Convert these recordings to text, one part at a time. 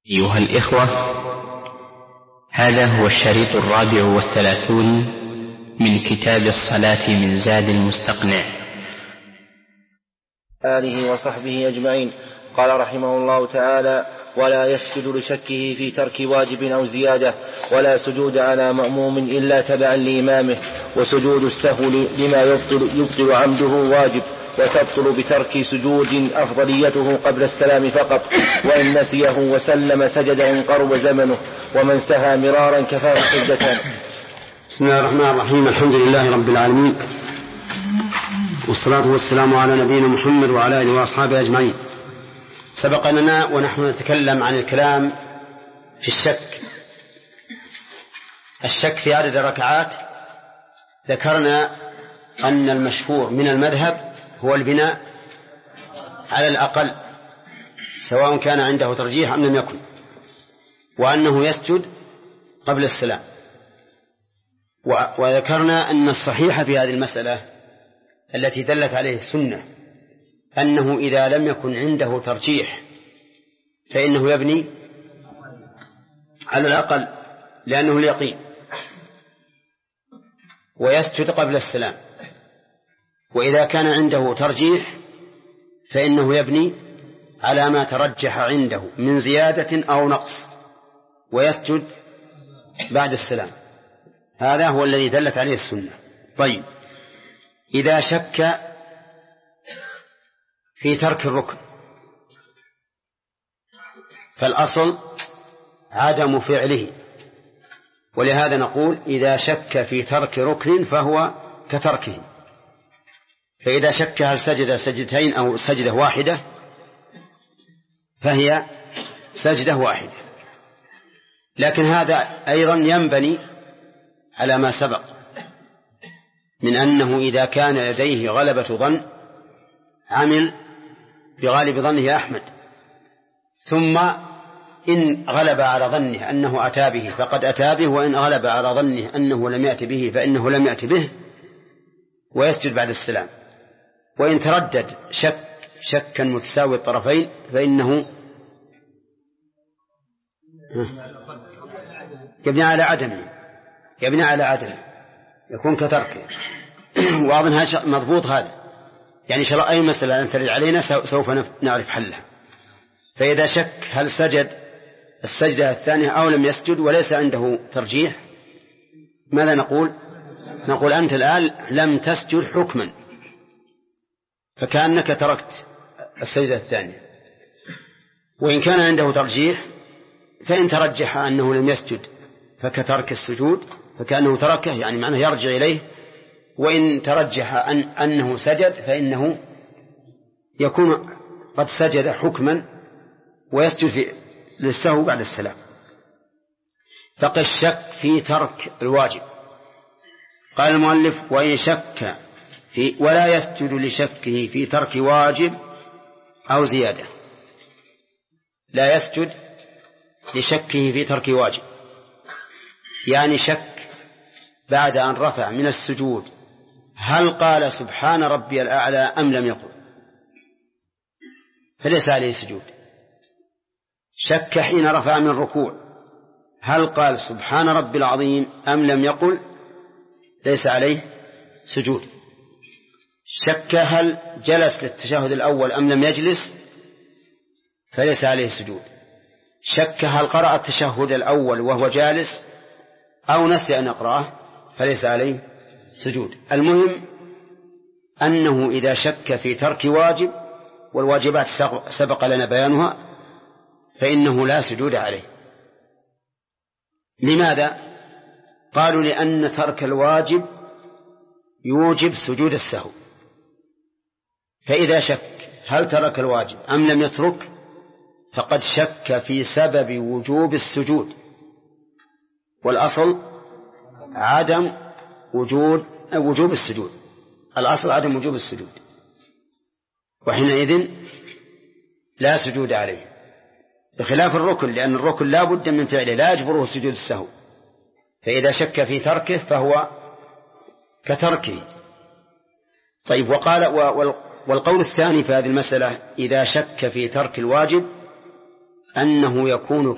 أيها الإخوة، هذا هو الشريط 34 من كتاب الصلاة من زاد المستقنع. آله وصحبه أجمعين. قال رحمه الله تعالى: ولا يسجد لشكه في ترك واجب أو زيادة، ولا سجود على مأموم إلا تبعا لإمامه، وسجود السهو لما يبطل عمده واجب، وتبطل بترك سجود أفضليته قبل السلام فقط، وإن نسيه وسلم سجد إن قرب زمنه، ومن سهى مرارا كفاه سجدتان. بسم الله الرحمن الرحيم. الحمد لله رب العالمين، والصلاة والسلام على نبينا محمد وعلى آله وأصحابه أجمعين. سبق لنا ونحن نتكلم عن الكلام في الشك في عدد الركعات. ذكرنا أن المشهور من المذهب هو البناء على الأقل سواء كان عنده ترجيح أم لم يكن، وأنه يسجد قبل السلام. وذكرنا أن الصحيح في هذه المسألة التي دلت عليه السنة أنه إذا لم يكن عنده ترجيح فإنه يبني على الأقل لأنه اليقين، ويسجد قبل السلام. وإذا كان عنده ترجيح فإنه يبني على ما ترجح عنده من زيادة أو نقص ويسجد بعد السلام. هذا هو الذي دلت عليه السنة. طيب، إذا شك في ترك الركن فالأصل عدم فعله، ولهذا نقول إذا شك في ترك ركن فهو كتركه. فإذا شك هل سجد سجدتين أو سجدة واحدة فهي سجدة واحدة، لكن هذا أيضا ينبني على ما سبق من أنه إذا كان لديه غلبة ظن عمل بغالب ظنه أحمد، ثم إن غلب على ظنه أنه أتى به فقد أتى به، وإن غلب على ظنه أنه لم يأت به فإنه لم يأت به، ويسجد بعد السلام. وإن تردد شكا متساوي الطرفين فإنه يبني على عدمه يكون كتركه. وأظن هذا مضبوط. هذا يعني إن شاء الله أي مسألة أن ترد علينا سوف نعرف حلها. فإذا شك هل سجد السجدة الثانية أو لم يسجد وليس عنده ترجيح، ماذا نقول؟ نقول أنت الآن لم تسجد حكما، فكأنك تركت السجدة الثانية. وإن كان عنده ترجيح فإن ترجح أنه لم يسجد فكترك السجود فكأنه تركه، يعني معناه يرجع إليه. وإن ترجح أنه سجد فإنه يكون قد سجد حكما ويسجد للسهو بعد السلام. فقد الشك في ترك الواجب. قال المؤلف: وإن شك ولا يسجد لشكه في ترك واجب أو زيادة. لا يسجد لشكه في ترك واجب، يعني شك بعد أن رفع من السجود هل قال سبحان ربي الأعلى أم لم يقل، فليس عليه سجود. شك حين رفع من الركوع هل قال سبحان ربي العظيم أم لم يقل، ليس عليه سجود. شك هل جلس للتشهد الأول أم لم يجلس، فليس عليه سجود. شك هل قرأ التشهد الأول وهو جالس أو نسي أن يقرأه، فليس عليه سجود. المهم أنه إذا شك في ترك واجب، والواجبات سبق لنا بيانها، فإنه لا سجود عليه. لماذا؟ قالوا لأن ترك الواجب يوجب سجود السهو. فإذا شك هل ترك الواجب أم لم يترك فقد شك في سبب وجوب السجود، والأصل عدم وجوب السجود. الأصل عدم وجوب السجود، وحينئذ لا سجود عليه، بخلاف الركن، لأن الركن لا بد من فعله لا يجبره سجود السهو. فإذا شك في تركه فهو كتركه. طيب، والقول الثاني في هذه المسألة إذا شك في ترك الواجب أنه يكون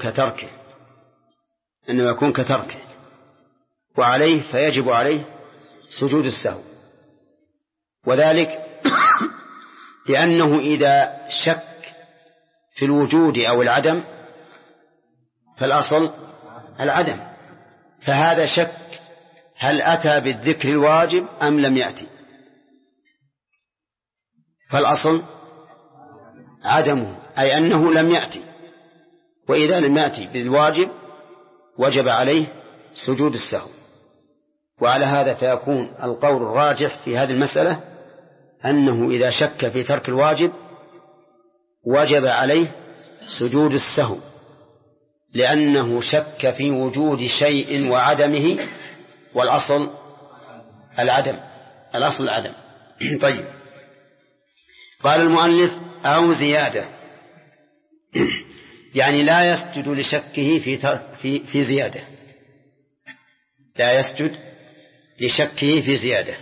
كتركه وعليه فيجب عليه سجود السهو، وذلك لأنه إذا شك في الوجود أو العدم فالأصل العدم، فهذا شك هل أتى بالذكر الواجب أم لم يأتي، فالأصل عدمه أي أنه لم يأتي، وإذا لم يأتي بالواجب وجب عليه سجود السهو. وعلى هذا فيكون القول الراجح في هذه المسألة أنه إذا شك في ترك الواجب وجب عليه سجود السهو، لأنه شك في وجود شيء وعدمه، والأصل العدم. طيب، قال المؤلف أو زيادة، يعني لا يسجد لشكه في زيادة، لا يسجد لشكه في زيادة،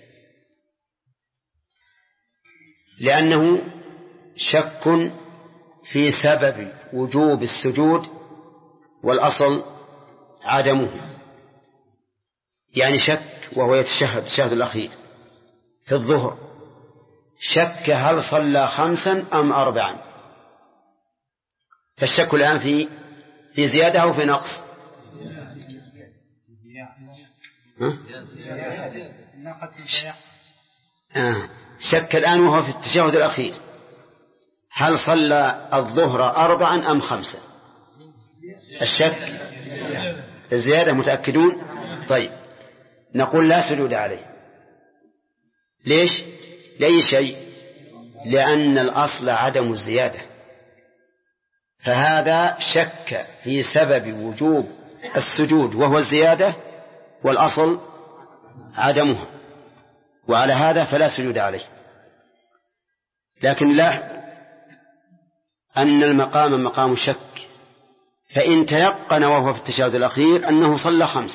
لأنه شك في سبب وجوب السجود والأصل عدمه. يعني شك وهو يتشهد الشهد الأخير في الظهر، شك هل صلى 5 أم 4، فالشك الآن في زيادة أو في نقص؟ شك الآن وهو في التشهد الأخير هل صلى الظهر 4 أم 5. الشك الزيادة، متأكدون؟ طيب، نقول لا سجود عليه. ليش؟ لأي شيء؟ لأن الأصل عدم الزيادة، فهذا شك في سبب وجوب السجود وهو الزيادة، والأصل عدمه، وعلى هذا فلا سجود عليه. لكن لا أن المقام مقام شك، فإن تيقن وهو في التشهد الأخير أنه صلى 5،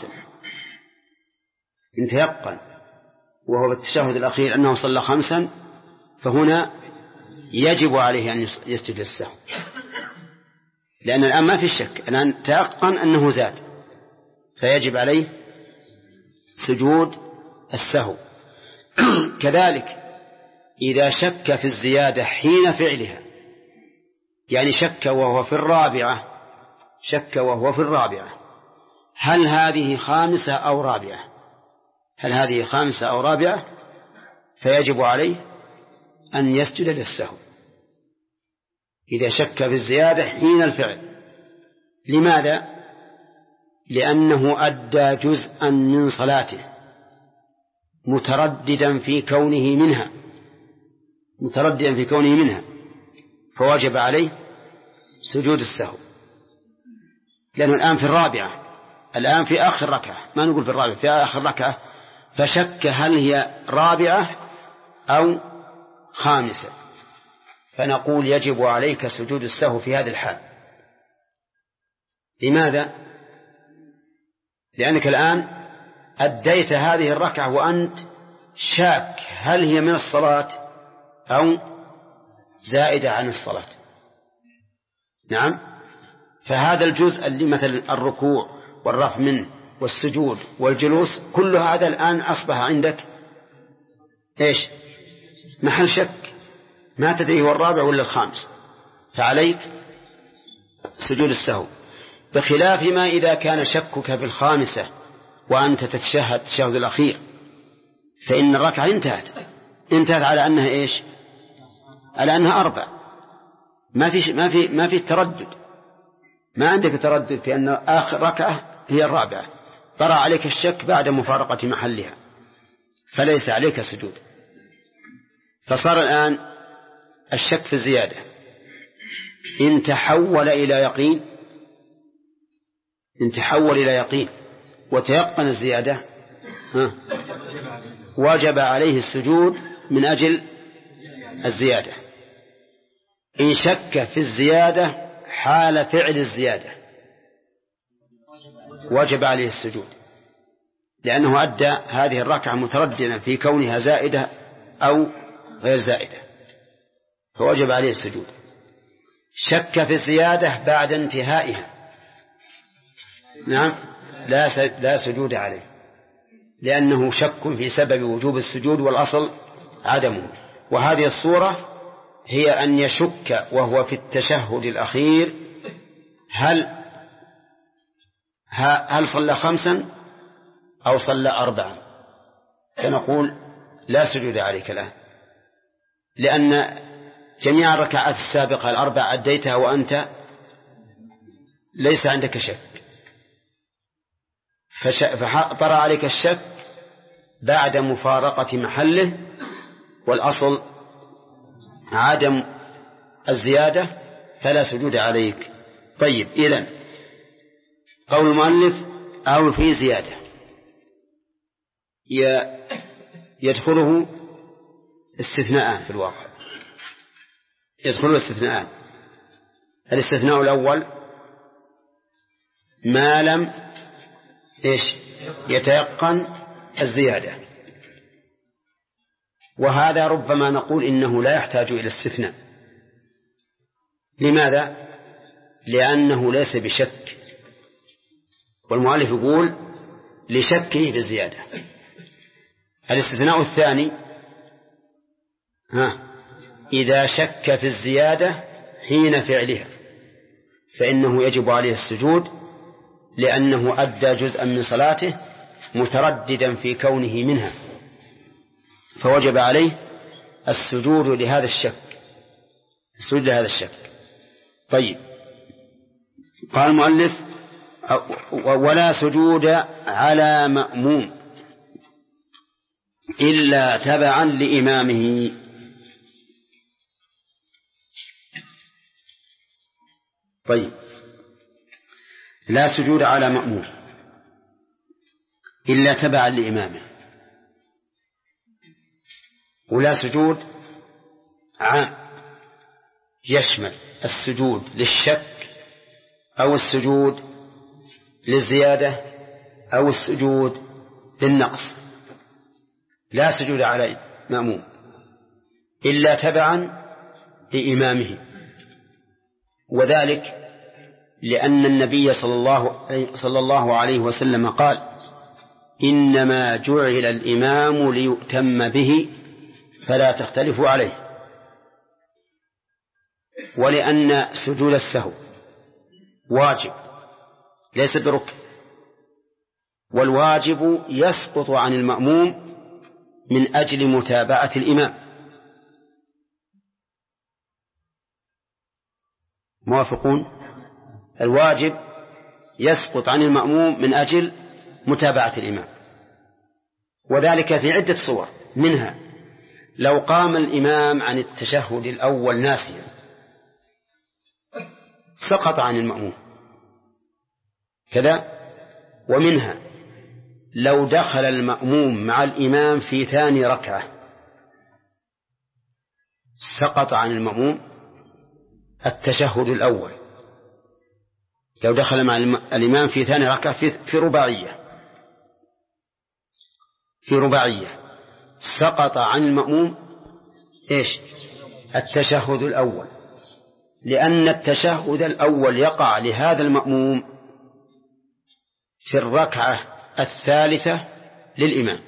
إن تيقن وهو في التشهد الأخير أنه صلى 5، فهنا يجب عليه أن يسجد للسهو، لأن الآن ما في شك، الآن تيقن أنه زاد، فيجب عليه سجود السهو. كذلك إذا شك في الزيادة حين فعلها، يعني شك وهو في الرابعة هل هذه 5 أو 4، فيجب عليه أن يسجد للسهو إذا شك في الزيادة حين الفعل. لماذا؟ لأنه أدى جزءا من صلاته مترددا في كونه منها، فوجب عليه سجود السهو، لأنه الآن في الرابعة، الآن في آخر ركعة، ما نقول في الرابعة، في آخر ركعة، فشك هل هي 4 أو 5، فنقول يجب عليك سجود السهو في هذه الحال. لماذا؟ لأنك الآن أديت هذه الركعة وأنت شاك هل هي من الصلاة أو زائدة عن الصلاة. نعم، فهذا الجزء اللي مثل الركوع والرفع منه والسجود والجلوس، كل هذا الآن أصبح عندك إيش؟ محل شك، ما تدري هو 4 ولا 5، فعليك سجود السهو. بخلاف ما إذا كان شكك في 5 وأنت تتشهد التشهد الأخير، فإن الركعة انتهت على أنها إيش؟ على أنها 4، ما في تردد، ما عندك تردد في أن آخر ركعة هي 4، طرأ عليك الشك بعد مفارقة محلها، فليس عليك سجود. فصار الآن الشك في الزيادة إن تحول إلى يقين وتيقن الزيادة، وجب عليه السجود من أجل الزيادة. إن شك في الزيادة حال فعل الزيادة وجب عليه السجود، لأنه أدى هذه الركعة مترددا في كونها زائدة أو غير زائدة، فوجب عليه السجود. شك في الزيادة بعد انتهائها نعم لا سجود عليه، لأنه شك في سبب وجوب السجود والأصل عدمه. وهذه الصورة هي أن يشك وهو في التشهد الأخير هل صلى 5 أو صلى 4، فنقول لا سجود عليك له، لأن جميع الركعات السابقة 4 أديتها وأنت ليس عندك شك، فطرأ عليك الشك بعد مفارقة محله، والأصل عدم الزيادة فلا سجود عليك. طيب، إذن قول المؤلف أو في زيادة يدخله استثناءان في الواقع، يدخله استثناءان. الاستثناء الأول ما لم يتيقن الزيادة، وهذا ربما نقول إنه لا يحتاج إلى استثناء. لماذا؟ لأنه ليس بشك، والمؤلف يقول لشكه بالزيادة. الاستثناء الثاني إذا شك في الزيادة حين فعلها فإنه يجب عليه السجود، لأنه أدى جزءا من صلاته مترددا في كونه منها، فوجب عليه السجود لهذا الشك. طيب، قال المؤلف ولا سجود على مأموم إلا تبعا لإمامه. طيب، لا سجود على مأموم إلا تبعا لإمامه، ولا سجود عام يشمل السجود للشك أو السجود للزيادة أو السجود للنقص. لا سجود على مأموم إلا تبعا لإمامه، وذلك لأن النبي صلى الله عليه وسلم قال إنما جعل الإمام ليؤتم به فلا تختلفوا عليه، ولأن سجود السهو واجب ليس بركن، والواجب يسقط عن المأموم من أجل متابعة الإمام. موافقون؟ الواجب يسقط عن المأموم من أجل متابعة الإمام، وذلك في عدة صور، منها لو قام الإمام عن التشهد الأول ناسيا سقط عن المأموم كذا، ومنها لو دخل المأموم مع الإمام في ثاني ركعة سقط عن المأموم التشهد الأول، لو دخل مع الإمام في ثاني ركعة في رباعية سقط عن المأموم التشهد الأول، لأن التشهد الأول يقع لهذا المأموم في الركعة الثالثة للإمام،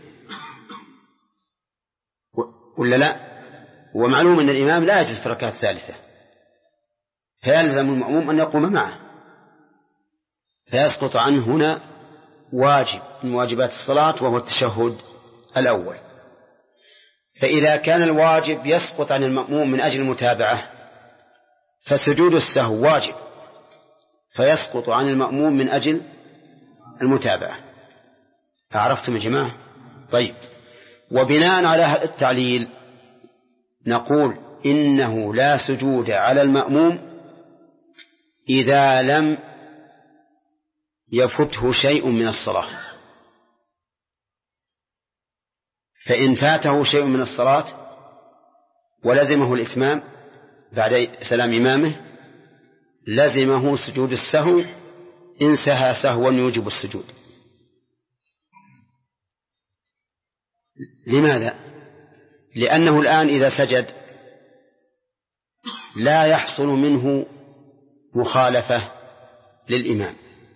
ولا لا؟ ومعلوم أن الإمام لا يجلس في الركعة الثالثة، فيلزم المأموم أن يقوم معه، فيسقط عنه هنا واجب من واجبات الصلاة وهو التشهد الأول. فإذا كان الواجب يسقط عن المأموم من أجل المتابعة فسجود السهو واجب فيسقط عن المأموم من أجل المتابعة. أعرفتم يا جماعة؟ طيب، وبناء على هذا التعليل نقول إنه لا سجود على المأموم إذا لم يفته شيء من الصلاة، فإن فاته شيء من الصلاة ولزمه الإتمام بعد سلام إمامه لزمه سجود السهو إن سهى سهوا يوجب السجود. لماذا؟ لأنه الآن إذا سجد لا يحصل منه مخالفة للإمام.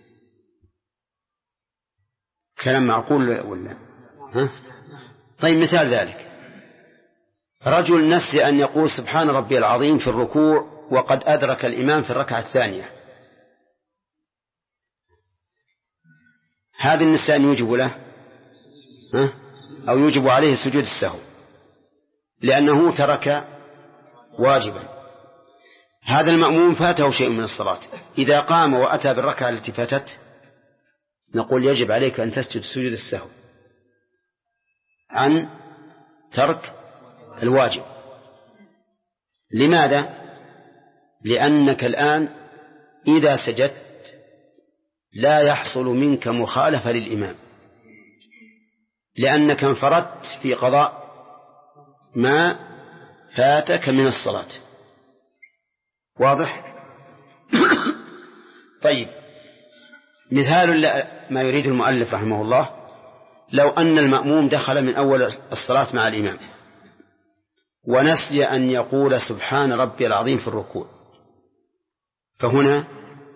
كلام معقول ولا ها؟ طيب مثال ذلك رجل نسي أن يقول سبحان ربي العظيم في الركوع وقد أدرك الإمام في الركعة الثانية، هذا النسيان يوجب له ها؟ أو يوجب عليه سجود السهو لأنه ترك واجبا. هذا المأموم فاته شيء من الصلاة، إذا قام وأتى بالركعة التي فاتت نقول يجب عليك أن تسجد سجود السهو عن ترك الواجب. لماذا؟ لأنك الآن إذا سجدت لا يحصل منك مخالفة للإمام، لأنك انفردت في قضاء ما فاتك من الصلاة. واضح؟ طيب مثال ما يريد المؤلف رحمه الله، لو أن المأموم دخل من أول الصلاة مع الإمام ونسي أن يقول سبحان ربي العظيم في الركوع، فهنا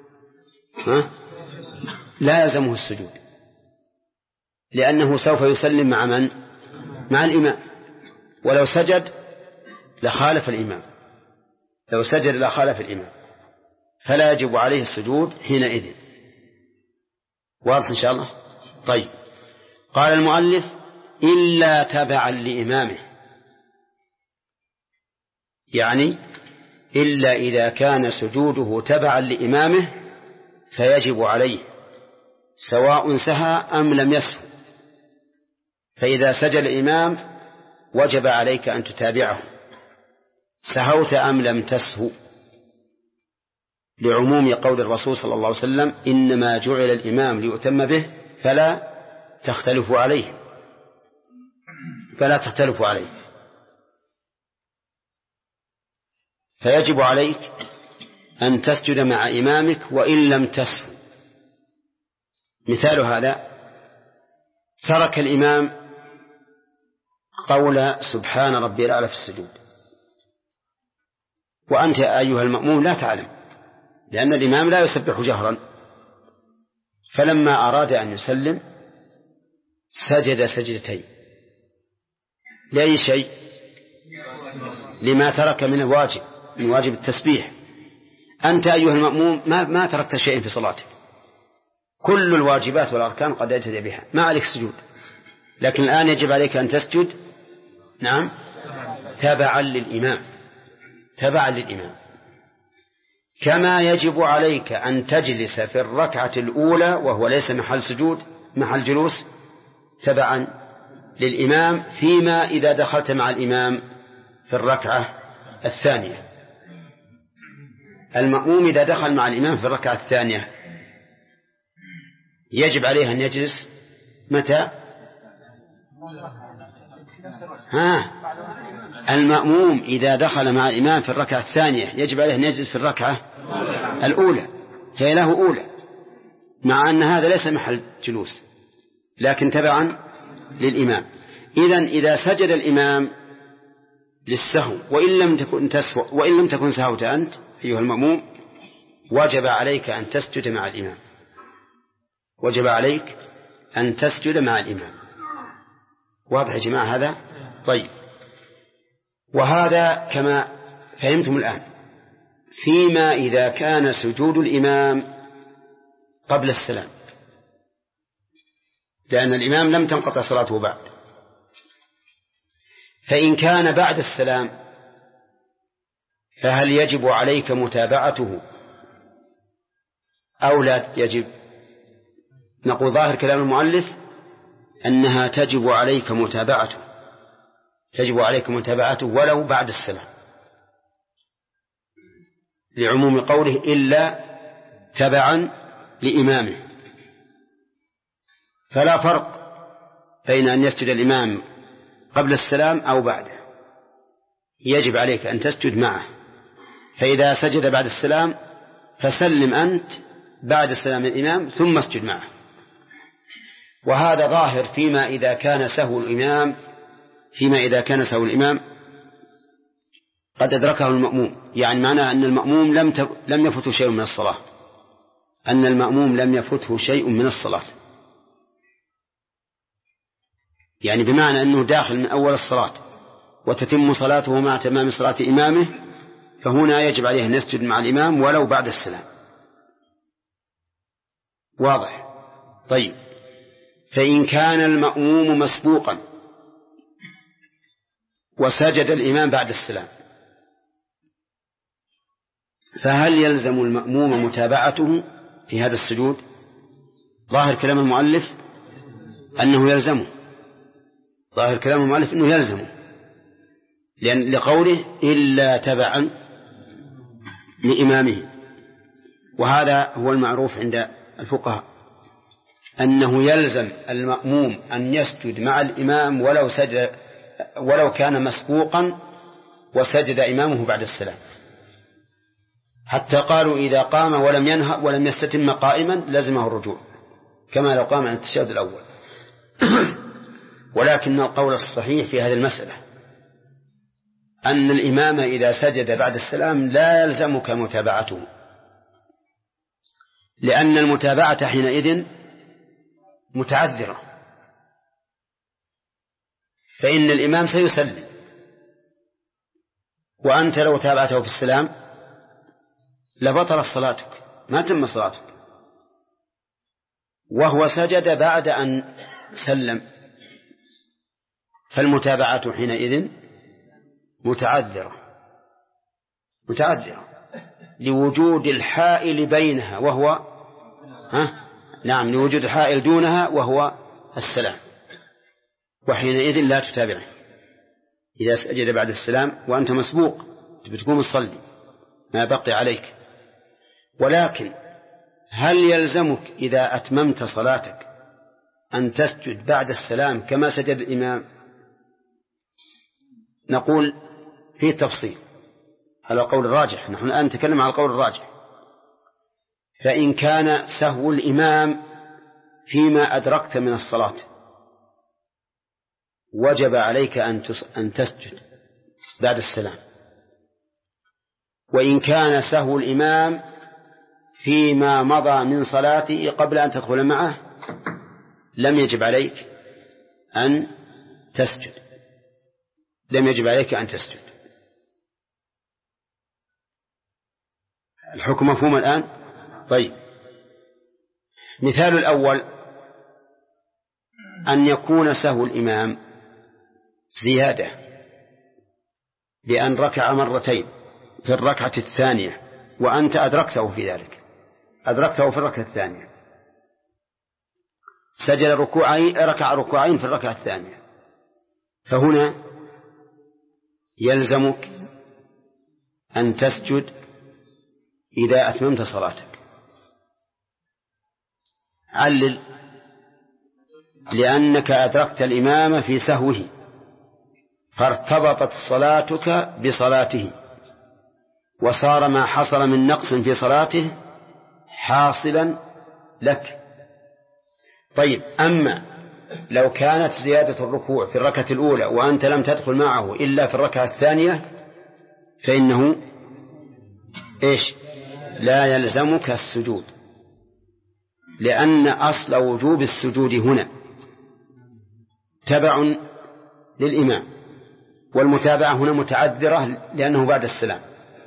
لا يلزمه السجود، لأنه سوف يسلم مع من؟ مع الإمام، ولو سجد لخالف الإمام، لو سجد لخالف الإمام، فلا يجب عليه السجود حينئذ. واضح إن شاء الله؟ طيب قال المؤلف إلا تبعا لإمامه، يعني إلا إذا كان سجوده تبعا لإمامه فيجب عليه سواء سهى أم لم يسهو. فإذا سجد الإمام وجب عليك أن تتابعه سهوت أم لم تسهو، لعموم قول الرسول صلى الله عليه وسلم إنما جعل الإمام ليؤتم به فلا تختلفوا عليه، فلا تختلفوا عليه. فيجب عليك أن تسجد مع إمامك وإن لم تسهو. مثال هذا ترك الإمام قول سبحان ربي الأعلى في السجود، وأنت أيها المأموم لا تعلم، لأن الإمام لا يسبح جهرا، فلما أراد أن يسلم سجد سجدتين. لأي شيء؟ لما ترك من الواجب، من واجب التسبيح. أنت أيها المأموم ما تركت شيء في صلاتك، كل الواجبات والأركان قد أتيت بها، ما عليك سجود، لكن الآن يجب عليك أن تسجد نعم تبعا للإمام، تبعا للإمام. كما يجب عليك أن تجلس في الركعة الأولى وهو ليس محل سجود، محل جلوس، تبعا للإمام فيما إذا دخلت مع الإمام في الركعة الثانية. المأموم إذا دخل مع الإمام في الركعة الثانية يجب عليه أن يجلس متى؟ المأموم إذا دخل مع الإمام في الركعة الثانية يجب عليه أن يجلس في الركعة الأولى، هي له أولى، مع أن هذا ليس محل جلوس لكن تبعا للإمام. إذن إذا سجد الإمام للسهو وإن لم تكن سهوت أنت أيها المأموم وجب عليك أن تسجد مع الإمام، وجب عليك أن تسجد مع الإمام. واضح يا جماعة هذا؟ طيب، وهذا كما فهمتم الآن فيما إذا كان سجود الإمام قبل السلام، لأن الإمام لم تنقطع صلاته بعد. فإن كان بعد السلام فهل يجب عليك متابعته أو لا يجب؟ نقول ظاهر كلام المؤلف أنها تجب عليك متابعته، تجب عليك متابعته ولو بعد السلام، لعموم قوله إلا تبعا لإمامه. فلا فرق بين أن يسجد الإمام قبل السلام أو بعده، يجب عليك أن تسجد معه. فإذا سجد بعد السلام فسلم أنت بعد السلام الإمام ثم اسجد معه. وهذا ظاهر فيما إذا كان سهو الإمام قد أدركه المأموم، يعني معناه أن المأموم لم يفته شيء من الصلاة، أن المأموم لم يفته شيء من الصلاة، يعني بمعنى أنه داخل من أول الصلاة وتتم صلاته مع تمام صلاة إمامه، فهنا يجب عليه أن يسجد مع الإمام ولو بعد السلام. واضح؟ طيب، فإن كان المأموم مسبوقا وسجد الإمام بعد السلام، فهل يلزم المأموم متابعته في هذا السجود؟ ظاهر كلام المؤلف أنه يلزمه، ظاهر كلام المؤلف أنه يلزمه، لأن لقوله إلا تبعا لإمامه. وهذا هو المعروف عند الفقهاء، أنه يلزم المأموم أن يسجد مع الإمام ولو كان مسبوقا وسجد إمامه بعد السلام، حتى قالوا إذا قام ولم يستتم قائما لزمه الرجوع كما لو قام عن التشهد الأول. ولكن القول الصحيح في هذه المسألة أن الإمام إذا سجد بعد السلام لا يلزمك متابعته، لأن المتابعة حينئذ متعذرة، فإن الإمام سيسلم، وأنت لو تابعته في السلام لبطلت صلاتك، ما تم صلاتك، وهو سجد بعد أن سلم، فالمتابعة حينئذ متعذرة لوجود الحائل بينها وهو لوجود الحائل دونها وهو السلام، وحينئذ لا تتابعه إذا سجد بعد السلام وأنت مسبوق بتقوم تصلي ما بقي عليك. ولكن هل يلزمك إذا أتممت صلاتك أن تسجد بعد السلام كما سجد الإمام؟ نقول فيه تفصيل على قول الراجح، نحن الآن نتكلم على القول الراجح. فإن كان سهو الإمام فيما أدركت من الصلاة وجب عليك أن تسجد بعد السلام، وإن كان سهو الإمام فيما مضى من صلاته قبل أن تدخل معه لم يجب عليك أن تسجد، الحكم مفهوم الآن؟ طيب، مثال الأول أن يكون سهو الإمام زيادة بأن ركع مرتين في الركعة الثانية وأنت أدركته في ذلك، أدركته في الركعة الثانية، سجد ركع ركوعين في الركعة الثانية، فهنا يلزمك أن تسجد إذا أتممت صلاتك. علل: لأنك أدركت الإمام في سهوه فارتبطت صلاتك بصلاته، وصار ما حصل من نقص في صلاته حاصلا لك. طيب، أما لو كانت زيادة الركوع في الركعة الأولى وأنت لم تدخل معه إلا في الركعة الثانية فإنه لا يلزمك السجود، لأن أصل وجوب السجود هنا تبع للإمام، والمتابعة هنا متعذرة لأنه بعد السلام،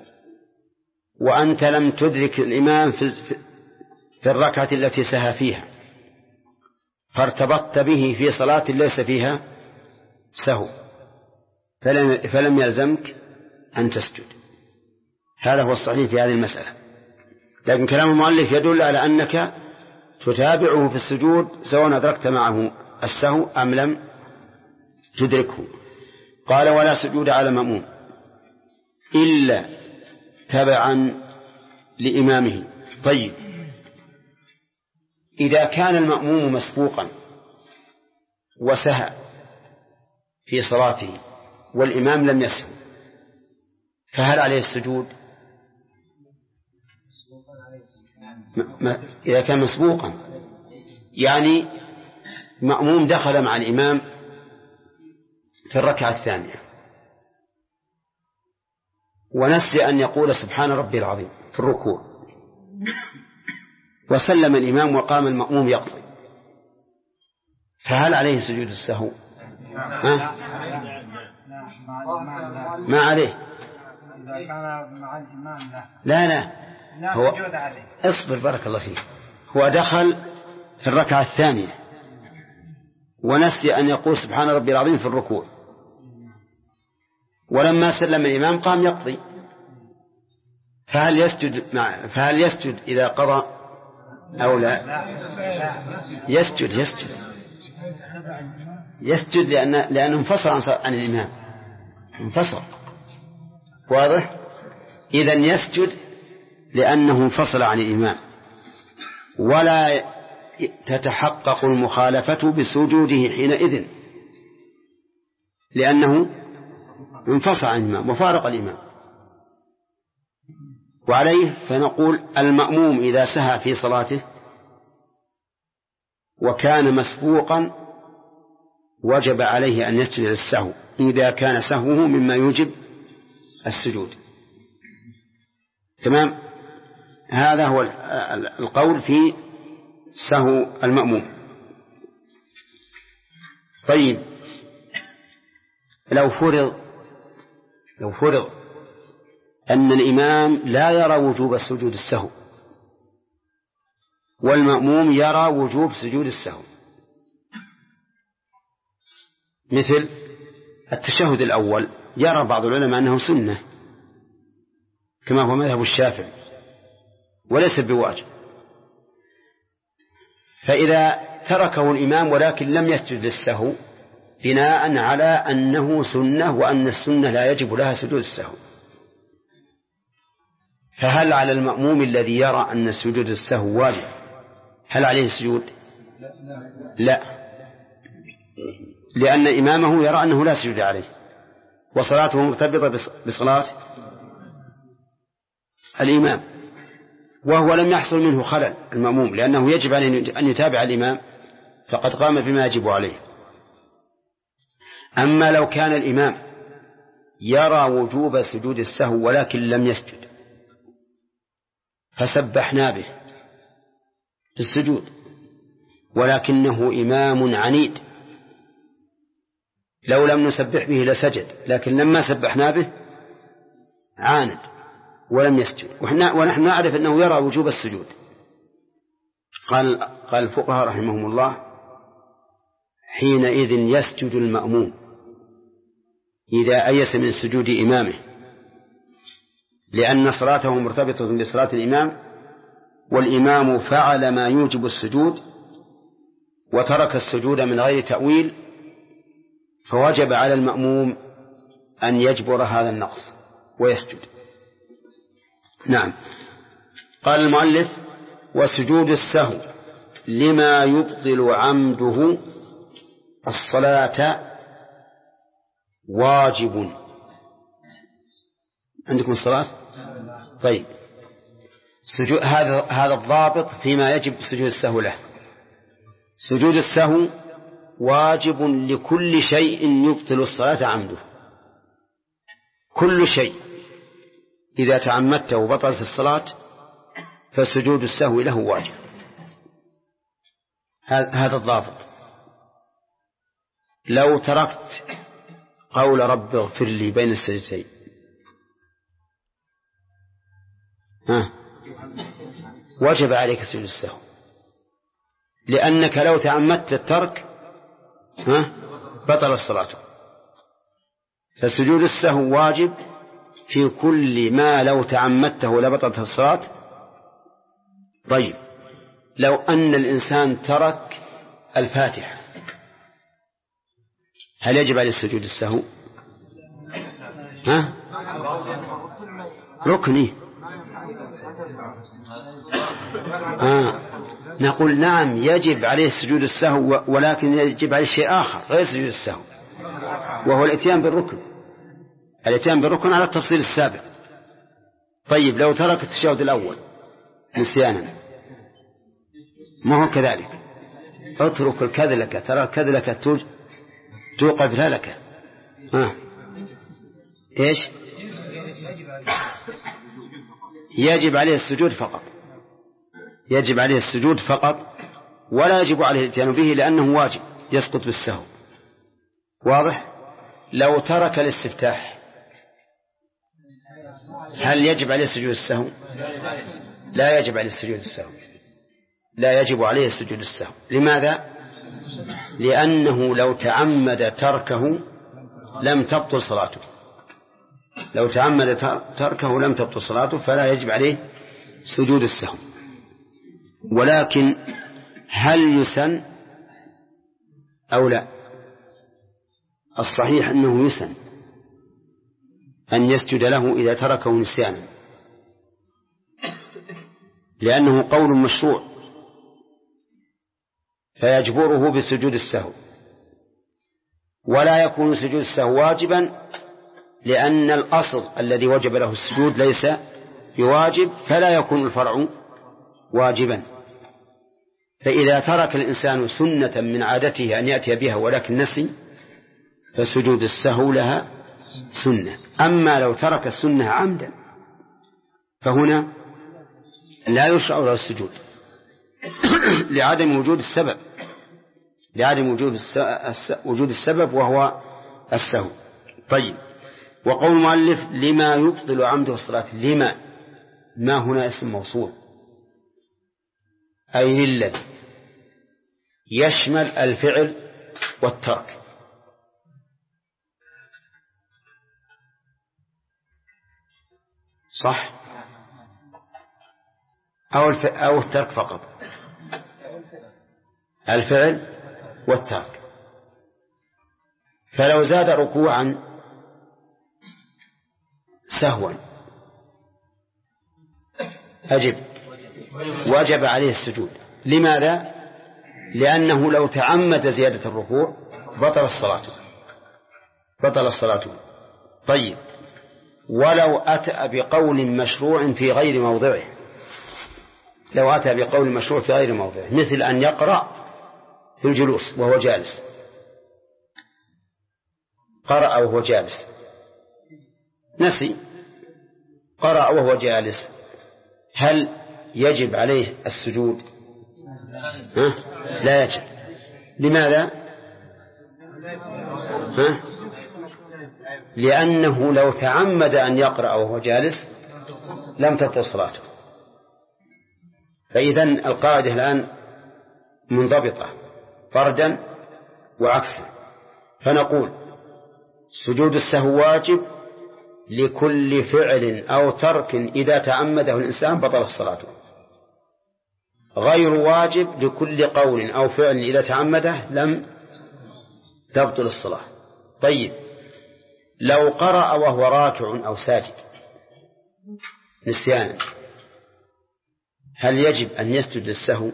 وأنت لم تدرك الإمام في الركعة التي سهى فيها، فارتبطت به في صلاة ليس فيها سهو، فلم يلزمك أن تسجد. هذا هو الصحيح في هذه المسألة. لكن كلام المؤلف يدل على أنك تتابعه في السجود سواء أدركت معه السهو أم لم تدركه. قال: ولا سجود على مأموم إلا تبعا لإمامه. طيب، إذا كان المأموم مسبوقا وسهى في صلاته والإمام لم يسهو، فهل عليه السجود؟ إذا كان مسبوقا، يعني مأموم دخل مع الإمام في الركعة الثانية ونسي أن يقول سبحان ربي العظيم في الركوع، وسلم الإمام وقام المأموم يقضي، فهل عليه سجود السهو؟ ما عليه. لا هو اصبر بارك الله فيك. هو دخل في الركعة الثانية ونسي أن يقول سبحان ربي العظيم في الركوع، ولما سلم الإمام قام يقضي، فهل يسجد إذا قضى أو لا؟ يسجد لأنه انفصل عن الإمام، انفصل. واضح؟ إذن يسجد لأنه انفصل عن الإمام، ولا تتحقق المخالفة بسجوده حينئذ، لأنه انفصل عن الإمام وفارق الإمام. وعليه فنقول المأموم إذا سهى في صلاته وكان مسبوقا وجب عليه أن يسجد للسهو إذا كان سهوه مما يوجب السجود. تمام؟ هذا هو القول في سهو المأموم. طيب، لو فرض أن الإمام لا يرى وجوب سجود السهو والمأموم يرى وجوب سجود السهو، مثل التشهد الأول يرى بعض العلماء أنه سنة كما هو مذهب الشافعي وليس بواجب، فإذا تركه الإمام ولكن لم يسجد للسهو بناء على أنه سنة وأن السنة لا يجب لها سجود السهو، فهل على المأموم الذي يرى أن سجود السهو واجب هل عليه السجود؟ لا، لأن إمامه يرى أنه لا سجود عليه وصلاته مرتبطة بصلاة الإمام، وهو لم يحصل منه خلل المأموم لأنه يجب أن يتابع الإمام فقد قام بما يجب عليه. أما لو كان الإمام يرى وجوب سجود السهو ولكن لم يسجد فسبحنا به في السجود ولكنه إمام عنيد، لو لم نسبح به لسجد، لكن لما سبحنا به عاند ولم يسجد، ونحن نعرف أنه يرى وجوب السجود. قال الفقهاء رحمهم الله حينئذ يسجد المأموم إذا أيس من سجود إمامه، لأن صلاته مرتبطة بصلاة الإمام، والإمام فعل ما يوجب السجود وترك السجود من غير تأويل، فوجب على المأموم أن يجبر هذا النقص ويسجد. نعم. قال المؤلف وسجود السهو لما يبطل عمده الصلاة واجب. عندكم الصلاة؟ طيب، هذا الضابط فيما يجب سجود السهو له. سجود السهو واجب لكل شيء يبطل الصلاة عمده، كل شيء إذا تعمدته وبطلت الصلاة فسجود السهو له واجب، هذا الضابط. لو تركت قول رب اغفر لي بين السجدتين وجب عليك سجود السهو، لأنك لو تعمدت الترك بطل الصلاة، فسجود السهو واجب في كل ما لو تعمدته لبطلت الصلاة. طيب، لو أن الإنسان ترك الفاتحة هل يجب عليه سجود السهو؟ ركني. نقول نعم يجب عليه سجود السهو، ولكن يجب عليه شيء آخر غير سجود السهو، وهو الاتيان بالركن. الاتيان بالركن على التفصيل السابق. طيب، لو ترك التشهد الأول نسيانا ما هو كذلك، اترك الكذلكة، ترى الكذلكة توقف لك. إيش؟ يجب عليه السجود فقط، يجب عليه السجود فقط، ولا يجب عليه الاتيان به لأنه واجب يسقط بالسهو. واضح؟ لو ترك الاستفتاح هل يجب عليه سجود السهو؟ لا يجب عليه سجود السهو، لا يجب عليه سجود السهو. لماذا؟ لأنه لو تعمد تركه لم تبطل صلاته، لو تعمد تركه لم تبطل صلاته، فلا يجب عليه سجود السهو. ولكن هل يسن أو لا؟ الصحيح أنه يسن أن يسجد له إذا تركه نسيانا، لأنه قول مشروع فيجبره بسجود السهو، ولا يكون سجود السهو واجبا لأن الأصل الذي وجب له السجود ليس بواجب، فلا يكون الفرع واجبا. فإذا ترك الإنسان سنة من عادته أن يأتي بها ولكن نسي فسجود السهو لها سنة. أما لو ترك السنة عمدا فهنا لا يشرع له السجود لعدم وجود السبب، لعدم وجود السبب وهو السهو. طيب، وقول المؤلف لما يبطل عمده الصلاة، لما ما هنا اسم موصول أي للذي يشمل الفعل والترك. صح؟ أو الترك فقط؟ الفعل والترك. فلو زاد ركوعا سهوا وجب عليه السجود. لماذا؟ لأنه لو تعمد زيادة الركوع بطل الصلاة. طيب، ولو أتى بقول مشروع في غير موضعه، لو أتى بقول مشروع في غير موضعه مثل أن يقرأ في الجلوس وهو جالس، قرأ وهو جالس، نسي قرأ وهو جالس، هل يجب عليه السجود؟ لا يجب. لماذا؟ لأنه لو تعمد أن يقرأ وهو جالس لم تبطل صلاته. فإذن القاعدة الآن منضبطة فردا وعكسا، فنقول سجود السهو واجب لكل فعل أو ترك إذا تعمده الإنسان بطل الصلاة، غير واجب لكل قول أو فعل إذا تعمده لم تبطل الصلاة. طيب، لو قرأ وهو راكع أو ساجد نسيانا هل يجب أن يسجد للسهو؟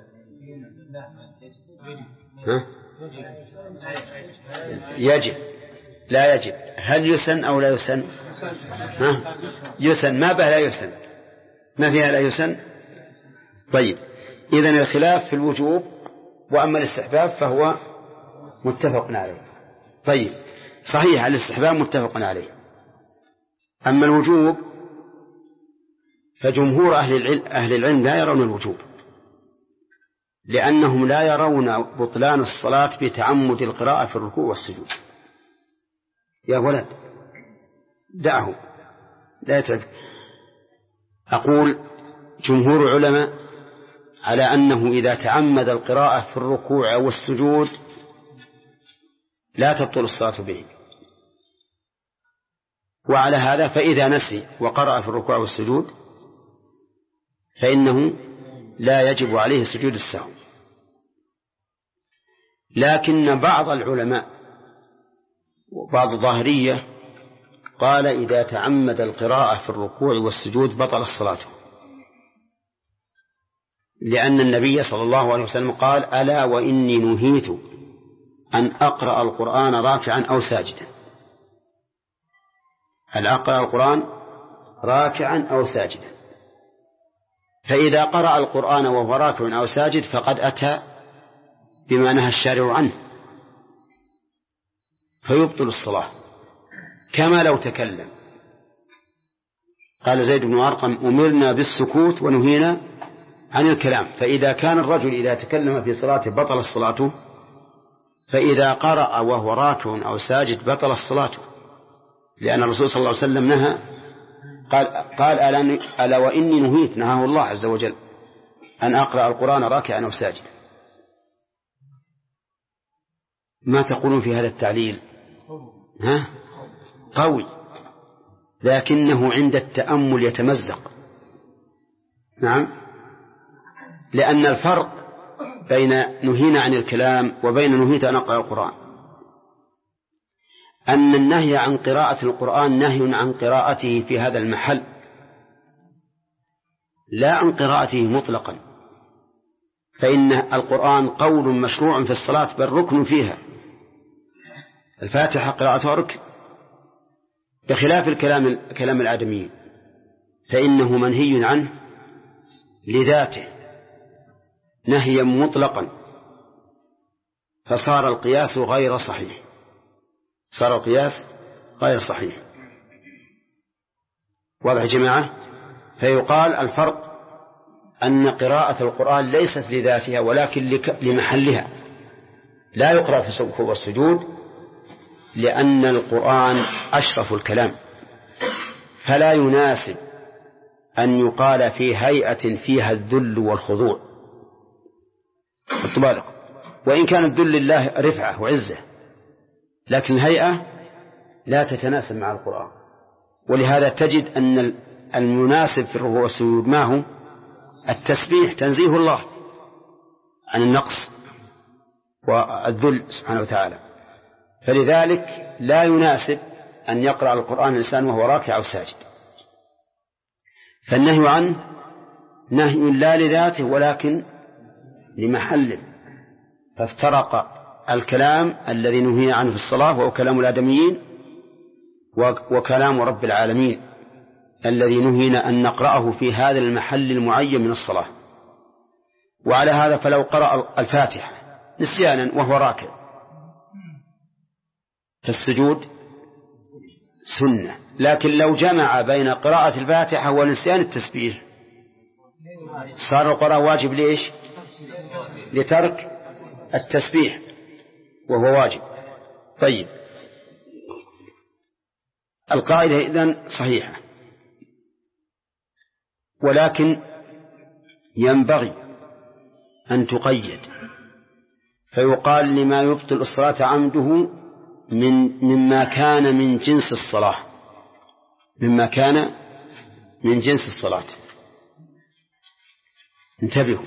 يجب. لا يجب. هل يسن أو لا يسن؟ يسن. ما بها لا يسن؟ ما فيها لا يسن؟ طيب، إذن الخلاف في الوجوب، وأما الاستحباب فهو متفق عليه. طيب، صحيح الاستحباب متفق عليه. أما الوجوب فجمهور أهل العلم لا يرون الوجوب، لأنهم لا يرون بطلان الصلاة بتعمد القراءة في الركوع والسجود. يا ولد دعه لا يتعب. أقول جمهور علماء على أنه إذا تعمد القراءة في الركوع والسجود لا تبطل الصلاة به، وعلى هذا فإذا نسي وقرأ في الركوع والسجود فإنه لا يجب عليه سجود السهو. لكن بعض العلماء وبعض الظاهرية قال إذا تعمد القراءة في الركوع والسجود بطل الصلاة، لأن النبي صلى الله عليه وسلم قال ألا وإني نهيت أن أقرأ القرآن راكعا أو ساجدا، أن أقرأ القرآن راكعا أو ساجدا. فإذا قرأ القرآن وهو راكع أو ساجد فقد أتى بما نهى الشارع عنه فيبطل الصلاة، كما لو تكلم قال زيد بن أرقم أمرنا بالسكوت ونهينا عن الكلام. فإذا كان الرجل إذا تكلم في صلاته بطل صلاته، فإذا قرأ وهو راكع أو ساجد بطل الصلاة، لأن الرسول صلى الله عليه وسلم نهى، قال ألا وإني نهيت، نهاه الله عز وجل، أن أقرأ القرآن راكعا أو ساجدا. ما تقولون في هذا التعليل؟ قوي، لكنه عند التأمل يتمزق. نعم، لأن الفرق بين نهينا عن الكلام وبين نهيت أن أقرأ القرآن أن النهي عن قراءة القرآن نهي عن قراءته في هذا المحل، لا عن قراءته مطلقا، فإن القرآن قول مشروع في الصلاة بل ركن فيها، الفاتحة قراءتها ركن، بخلاف كلام الآدميين فإنه منهي عنه لذاته نهيا مطلقا، فصار القياس غير صحيح، صار القياس غير صحيح. واضح يا جماعة؟ فيقال الفرق أن قراءة القرآن ليست لذاتها ولكن لمحلها، لا يقرأ في الركوع والسجود، لأن القرآن أشرف الكلام، فلا يناسب أن يقال في هيئة فيها الذل والخضوع، وإن كان الذل لله رفعة وعزة، لكن الهيئة لا تتناسب مع القرآن. ولهذا تجد أن المناسب في الركوع والسجود ما هو؟ التسبيح، تنزيه الله عن النقص والذل سبحانه وتعالى، فلذلك لا يناسب أن يقرأ القرآن الإنسان وهو راكع أو ساجد. فالنهي عنه نهي لا لذاته ولكن لمحله، فافترق الكلام الذي نهي عنه في الصلاة وهو كلام الآدميين وكلام رب العالمين الذي نهينا أن نقرأه في هذا المحل المعين من الصلاة. وعلى هذا فلو قرأ الفاتحة نسيانا وهو راكع فالسجود سنة، لكن لو جمع بين قراءة الفاتحة ونسيان التسبيح صار القراءة واجب. ليش؟ لترك التسبيح وهو واجب. طيب، القاعدة إذن صحيحة، ولكن ينبغي أن تقيد، فيقال لما يبطل الصلاة عمده مما كان من جنس الصلاة، مما كان من جنس الصلاة. انتبهوا،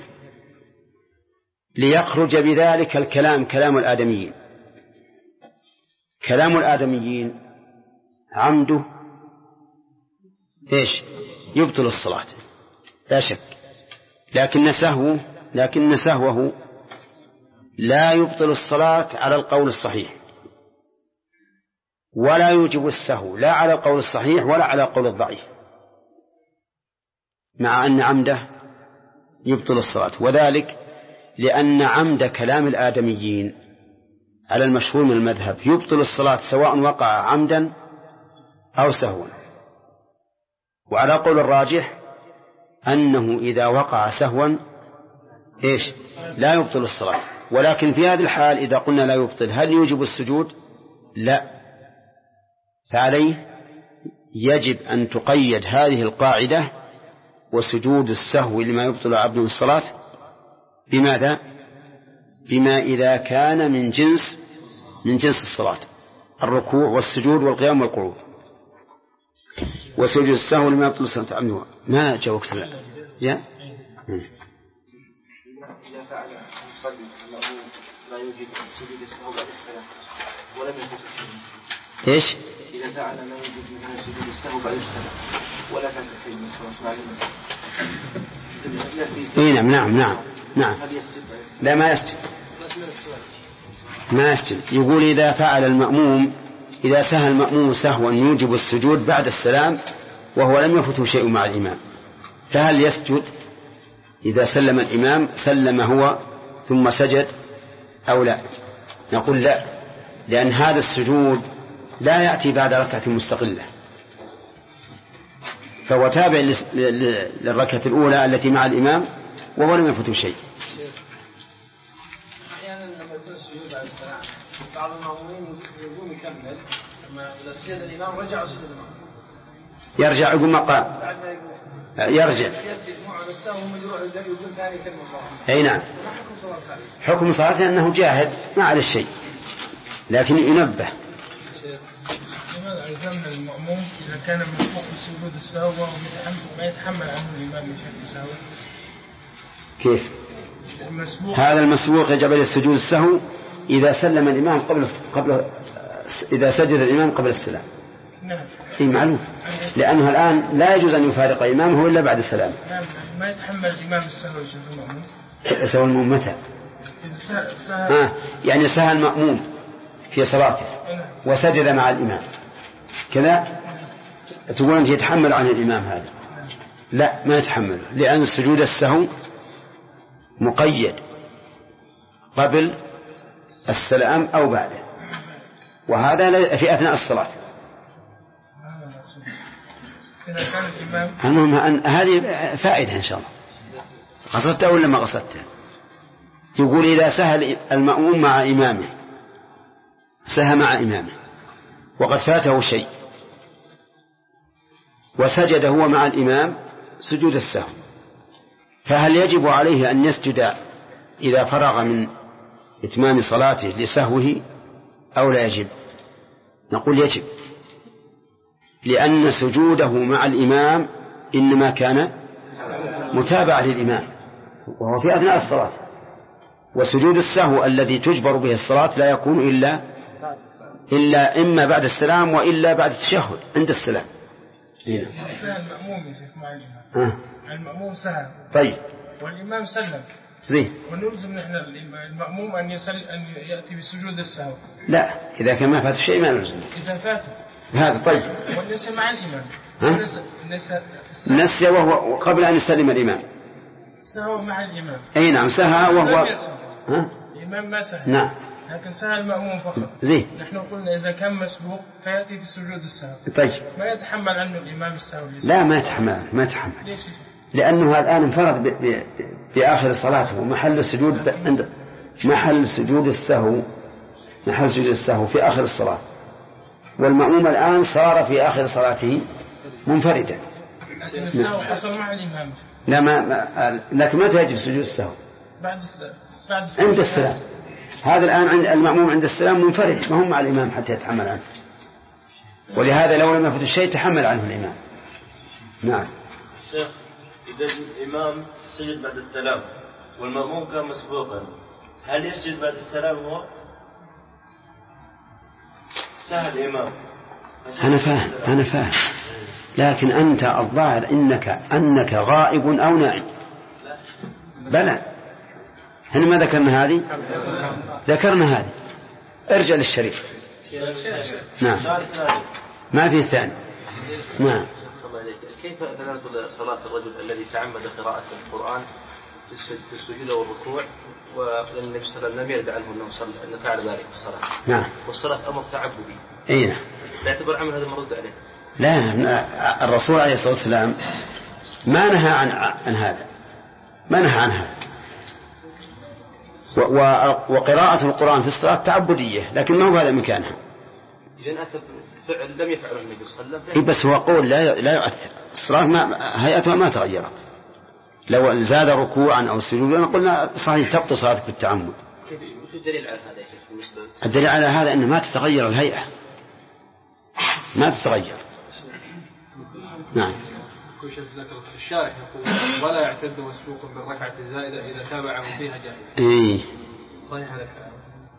ليخرج بذلك الكلام كلام الآدميين. كلام الآدميين عمده إيش؟ يبطل الصلاة لا شك، لكن سهوه لا يبطل الصلاة على القول الصحيح، ولا يوجب السهو لا على القول الصحيح ولا على القول الضعيف، مع أن عمده يبطل الصلاة. وذلك لأن عمد كلام الآدميين على المشهور من المذهب يبطل الصلاة سواء وقع عمدا أو سهوا. وعلى قول الراجح أنه إذا وقع سهوا إيش؟ لا يبطل الصلاة. ولكن في هذه الحال إذا قلنا لا يبطل، هل يوجب السجود؟ لا، فعليه يجب أن تقيد هذه القاعدة وسجود السهو لما يبطل عبد الصلاة بماذا؟ بما إذا كان من جنس الصلاة، الركوع والسجود والقيام والقعود. وسجود السهو لما يبطل الصلاة عنه. ما جاء وقت لا يا إذا فعل المصلي المأموم ما يوجب سجود السهو بعد السلام ولم يفوت السجود. إيش؟ إذا فعل ما يوجب من سجود السهو بعد السلام ولا فات في الصلاة مع الإمام. نعم. لا، ما يسجد. يقول إذا فعل المأموم، إذا سهى المأموم سهوا يوجب السجود بعد السلام وهو لم يفته شيء مع الإمام، فهل يسجد إذا سلم الإمام سلم هو ثم سجد أو لا؟ نقول لا، لأن هذا السجود لا يأتي بعد ركعة مستقلة، فهو تابع للركعة الأولى التي مع الإمام وهو لم يفوته شيء. أحيانا لما يكون السجود على السلام بعض المأمومين يقوم يكمل لما إذا سجد الإمام رجع وسجد الإمام يرجع يقول ما قال يرجع أي نعم. حكم صلاته أنه جاهد ما على الشيء لكن ينبه. لماذا ألزمنا المأموم إذا كان مسبوق بسجود السهو ما يتحمل عنه الإمام من شرط السهو؟ كيف؟ هذا المسبوق يجب عليه السجود السهو إذا سلم الإمام إذا سجد الإمام قبل السلام. نعم. إيه معلوم، لأنه الآن لا يجوز أن يفارق إمامه إلا بعد السلام. نعم. ما يتحمل الإمام السهو المأموم. سهو المأموم متى؟ يعني سهى المأموم في صلاته وسجد مع الإمام كذا تقول أنت يتحمل عن الإمام هذا؟ لا ما يتحمل، لأن السجود السهو مقيد قبل السلام أو بعده، وهذا في أثناء الصلاة. المهم هذه فائدة إن شاء الله. قصدتها ولا ما قصدتها؟ يقول إذا سهل المأموم مع إمامه سهى مع إمامه وقد فاته شيء وسجد هو مع الإمام سجود السهو، فهل يجب عليه أن يسجد إذا فرغ من إتمام صلاته لسهوه أو لا يجب؟ نقول يجب، لأن سجوده مع الإمام إنما كان متابعة للإمام وهو في أثناء الصلاة، وسجود السهو الذي تجبر به الصلاة لا يكون إلا إما بعد السلام وإلا بعد التشهد عند السلام. سهل المأموم مع الإمام. المأموم سهل طيب والإمام سلم زين، ونلزم نحن المأموم أن يأتي بسجود السهو. لا إذا كان ما فات شيء ما نلزم. إذا فات هذا طيب. والنسي مع الإمام. نسي وهو قبل أن يسلم الإمام. سهو مع الإمام. أي نعم سهى وهو. الإمام ما سهى. نعم. لكن سهى المأموم فقط. زين. نحن قلنا إذا كان مسبوق فيأتي بسجود السهو. طيب. ما يتحمل عنه الإمام السهو. لا ما يتحمل. ليش؟ لأنه الآن انفرد بآخر صلاته ومحل السجود عند محل سجود السهو في آخر الصلاة، والمأموم الآن صار في آخر صلاته منفردا. لكن السهو حصل مع الإمام. لا لكن متى يجب سجود السهو؟ بعد عند السلام. هذا الآن عند المأموم عند السلام منفرد ما هم مع الإمام حتى يتحمل عنه، ولهذا لو لم يفت الشيء تحمل عنه الإمام. نعم. شيخ إذا الإمام سجد بعد السلام والمأموم كان مسبوقا هل يسجد بعد السلام هو؟ سهل الإمام. أنا فاهم لكن أنت الظاهر أنك غائب أو نائم. بلى هل ما ذكرنا هذه؟ ذكرنا هذه. ارجع للشريف. نعم ما في ثاني. نعم. كيف دلالة صلاة الرجل الذي تعمد قراءة القرآن في السجود والركوع والنبي صلى الله عليه وسلم لم يرد عنه أنه فعل ذلك في الصلاة؟ نعم. والصلاة أمر تعبدي. أي نعم. لا يعتبر عمل هذا المرد عليه. لا الرسول عليه الصلاة والسلام ما نهى عن هذا، ما نهى عن هذا. وقراءة القرآن في الصلاة تعبدية لكن ما هو هذا مكانها. إذن أتى فعل لم يفعله النبي صلى الله عليه وسلم. إيه بس هو قول لا يؤثر. الصلاة هيئتها ما تغيرت. لو زاد ركوعا أو سجودا قلنا صحيح تبطل صلاتك بالتعمد. كيف الدليل على هذا يا شيخ؟ الدليل على هذا أن ما تتغير الهيئة، ما تتغير. نعم. الشارح يقول ولا يعتد مسبوق بالركعة الزائدة إذا تابعه فيها جاهلا. إيه. صحيح هذا الكلام.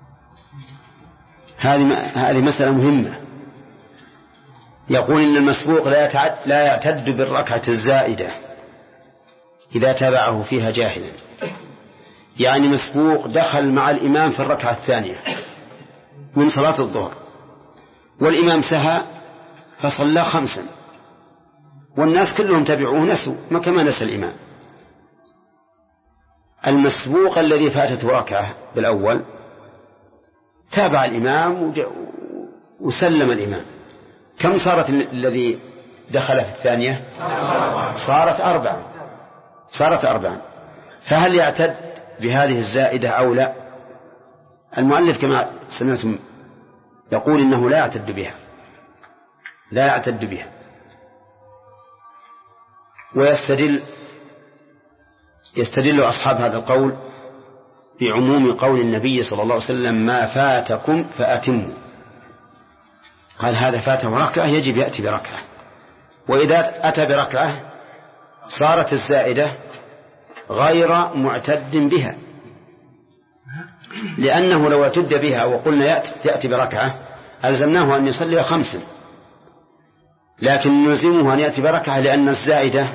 هذه مسألة مهمة. يقول إن المسبوق لا يعتد بالركعة الزائدة إذا تابعه فيها جاهلا، يعني مسبوق دخل مع الإمام في الركعة الثانية من صلاة الظهر والإمام سهى فصلى 5 والناس كلهم تبعوه نسوا ما كما نسى الإمام. المسبوق الذي فاتته ركعة بالأول تابع الإمام وسلم الإمام، كم صارت الذي دخل في الثانية صارت أربعا. فهل يعتد بهذه الزائدة أو لا؟ المؤلف كما سمعتم يقول إنه لا يعتد بها ويستدل أصحاب هذا القول بعموم قول النبي صلى الله عليه وسلم ما فاتكم فأتموا. قال هذا فاته ركعة يجب يأتي بركعة، وإذا أتى بركعة صارت الزائدة غير معتد بها، لأنه لو اعتد بها وقلنا يأتي بركعة ألزمناه أن يصلي 5، لكن نلزمه أن يأتي بركعة لأن الزائدة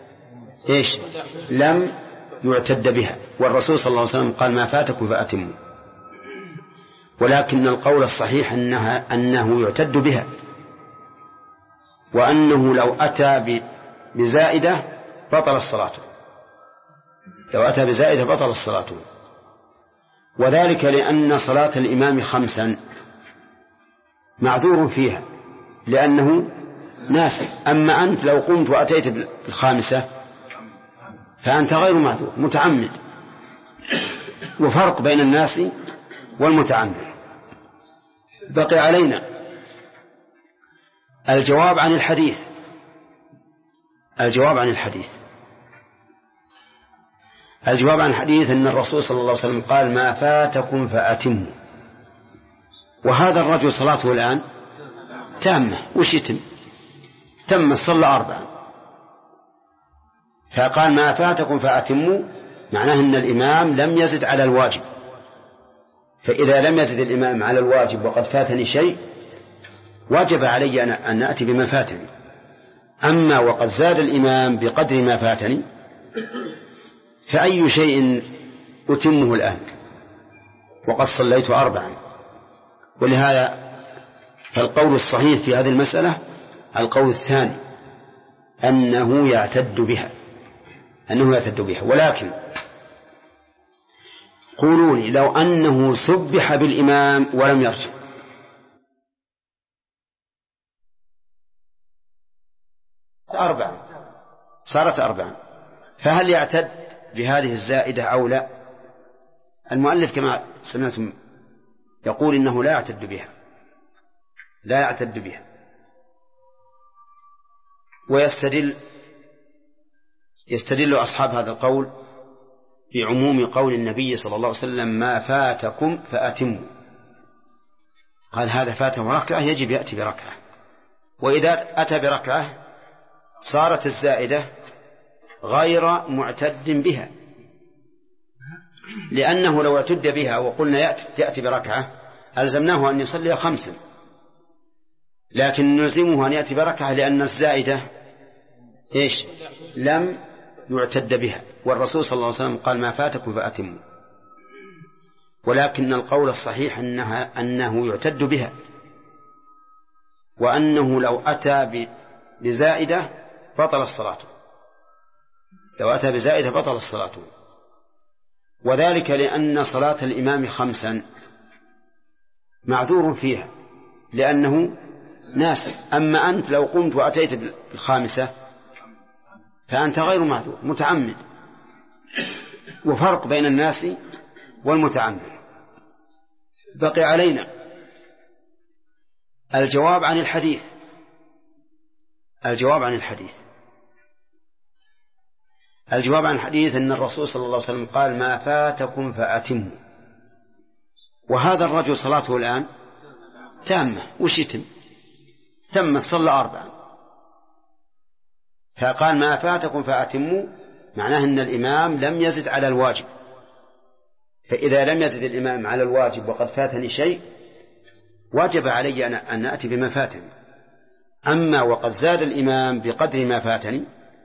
لم يعتد بها، والرسول صلى الله عليه وسلم قال ما فاتكم فأتموا. ولكن القول الصحيح أنه يعتد بها، وأنه لو أتى بزائدة بطل الصلاة، وذلك لأن صلاة الإمام 5 معذور فيها لأنه ناسي. أما أنت لو قمت وأتيت بالخامسة فأنت غير معذور متعمد، وفرق بين الناس والمتعمد. بقي علينا الجواب عن الحديث. الجواب عن الحديث أن الرسول صلى الله عليه وسلم قال ما فاتكم فأتموا، وهذا الرجل صلاته الآن تامة. وش تم صلى 4، فقال ما فاتكم فأتموا معناه أن الإمام لم يزد على الواجب، فإذا لم يزد الإمام على الواجب وقد فاتني شيء وجب علي أن نأتي بما فاتني. أما وقد زاد الإمام بقدر ما فاتني فأي شيء أتمه الآن وقد صليت 4؟ ولهذا فالقول الصحيح في هذه المسألة القول الثاني أنه يعتد بها. ولكن قولوا لي لو أنه سبح بالإمام ولم يرجع، صارت 4، فهل يعتد بهذه الزائدة أو لا؟ المؤلف كما سمعتم يقول إنه لا يعتد بها ويستدل أصحاب هذا القول بعموم قول النبي صلى الله عليه وسلم ما فاتكم فأتموا. قال هذا فاته ركعة يجب يأتي بركعة، وإذا أتى بركعة صارت الزائدة غير معتد بها، لأنه لو اعتد بها وقلنا يأتي بركعة ألزمناه أن يصلي 5، لكن نلزمه أن يأتي بركعة لأن الزائدة لم يعتد بها، والرسول صلى الله عليه وسلم قال ما فاتكم فأتموا. ولكن القول الصحيح أنه يعتد بها، وأنه لو أتى بزائدة بطل الصلاة، وذلك لأن صلاة الإمام 5 معذور فيها لأنه ناسي. أما أنت لو قمت وأتيت بالخامسة فأنت غير معذور متعمد، وفرق بين الناس والمتعمد. بقي علينا الجواب عن الحديث. الجواب عن الحديث أن الرسول صلى الله عليه وسلم قال ما فاتكم فأتموا، وهذا الرجل صلاته الآن تامة. وش تم صلى 4، فقال ما فاتكم فأتموا معناه أن الإمام لم يزد على الواجب، فإذا لم يزد الإمام على الواجب وقد فاتني شيء وجب علي أن نأتي بما فاتني. أما وقد زاد الإمام بقدر ما فاتني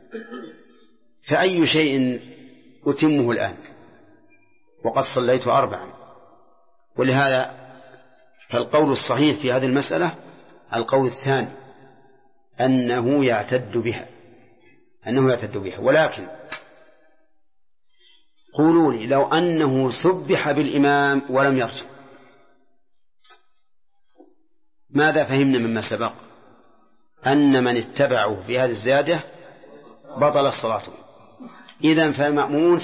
فأي شيء أتمه الآن وقد صليت 4؟ ولهذا فالقول الصحيح في هذه المسألة القول الثاني أنه يعتد بها. ولكن قولوا لي لو أنه سبح بالإمام ولم يرجع، ماذا فهمنا مما سبق؟ أن من اتبعه في هذه الزيادة بطل الصلاة. إذن فالمأمومون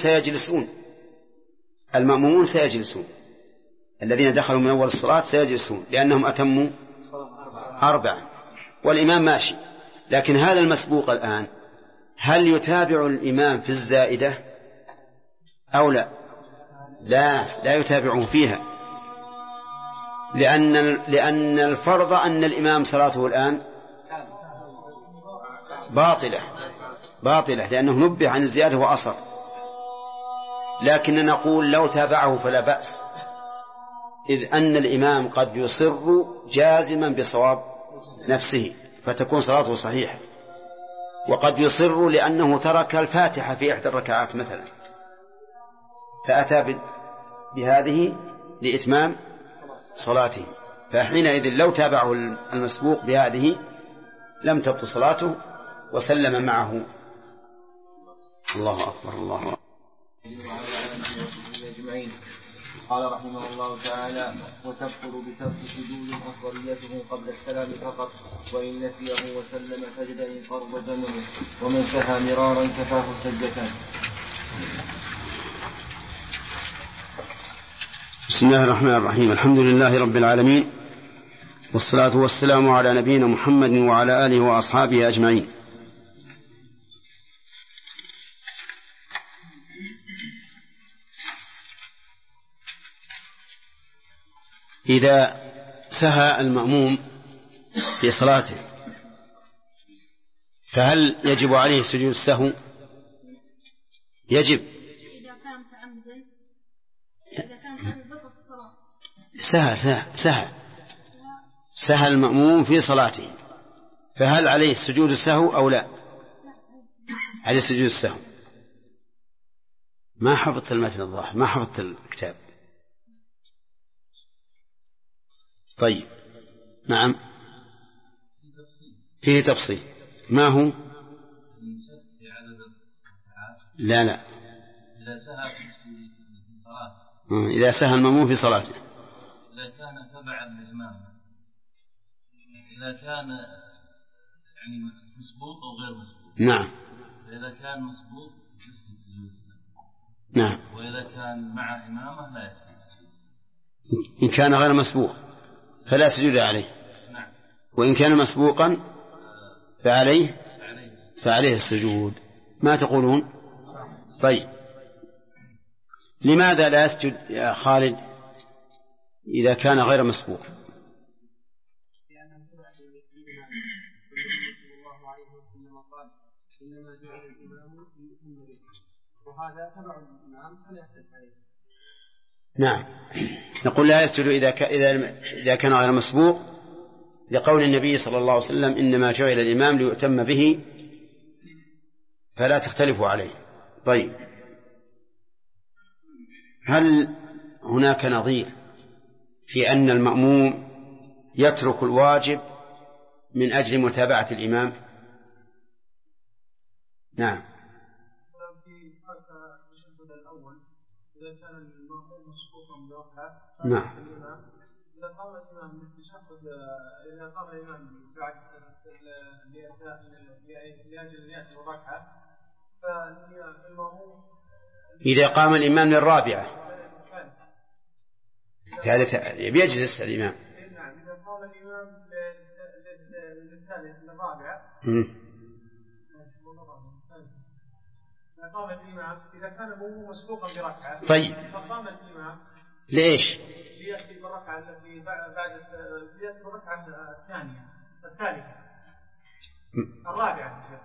سيجلسون الذين دخلوا من أول الصلاة سيجلسون لأنهم أتموا 4 والإمام ماشي. لكن هذا المسبوق الآن هل يتابع الإمام في الزائدة أو لا؟ لا يتابعه فيها، لأن الفرض أن الإمام صلاته الآن باطلة لأنه نبه عن الزيادة وأصر. لكن نقول لو تابعه فلا بأس، إذ أن الإمام قد يصر جازما بصواب نفسه فتكون صلاته صحيحة، وقد يصر لأنه ترك الفاتحة في إحدى الركعات مثلا فأتى بهذه لإتمام صلاته، فحينئذ لو تابعه المسبوق بهذه لم تبطل صلاته وسلم معه. الله أكبر الله أكبر. قال رحمه الله تعالى: وتبطل بترك سجود أفضليته قبل السلام فقط، وإن نسيه وسلم سجد إن قرب زمنه، ومن سهى مرارا كفاه سجدتان. بسم الله الرحمن الرحيم. الحمد لله رب العالمين، والصلاة والسلام على نبينا محمد وعلى آله وأصحابه أجمعين. إذا سهى المأموم في صلاته فهل يجب عليه سجود السهو؟ يجب. سهى المأموم في صلاته فهل عليه سجود السهو أو لا؟ عليه سجود السهو. ما حفظت المتن الظاهر، ما حفظت الكتاب. طيب نعم فيه تفصيل. ما هو؟ لا إذا سهى المأموم في صلاته، إذا كان تبعا للإمام، إذا كان يعني مسبوق أو غير مسبوق. نعم. إذا كان مسبوق يسجد سجود السهو. نعم. وإذا كان مع إمامه لا يسجد سجود السهو. إن كان غير مسبوق فلا سجود عليه. نعم. وإن كان مسبوقا فعليه السجود. ما تقولون؟ طيب لماذا لا يسجد يا خالد إذا كان غير مسبوق؟ نعم نقول لا يسجد إذا كان غير مسبوق لقول النبي صلى الله عليه وسلم: إنما جعل الإمام ليؤتم به فلا تختلفوا عليه. طيب هل هناك نظير في أن المأموم يترك الواجب من أجل متابعة الإمام؟ نعم. نعم. إذا قام الإمام بالتشهد، إذا قام الإمام بعد لأجل يأتي الركعة، فالمأموم إذا قام الإمام للرابعة يجلس الإمام. نعم. إذا قام الإمام للثالث للرابعة، إذا قام الإمام إذا كان المأموم مسبوقا بركعة، طيب فقام الإمام ليش؟ ليأتي بالركعة التي بعد ليأتي بالركعة الثالثة الرابعة.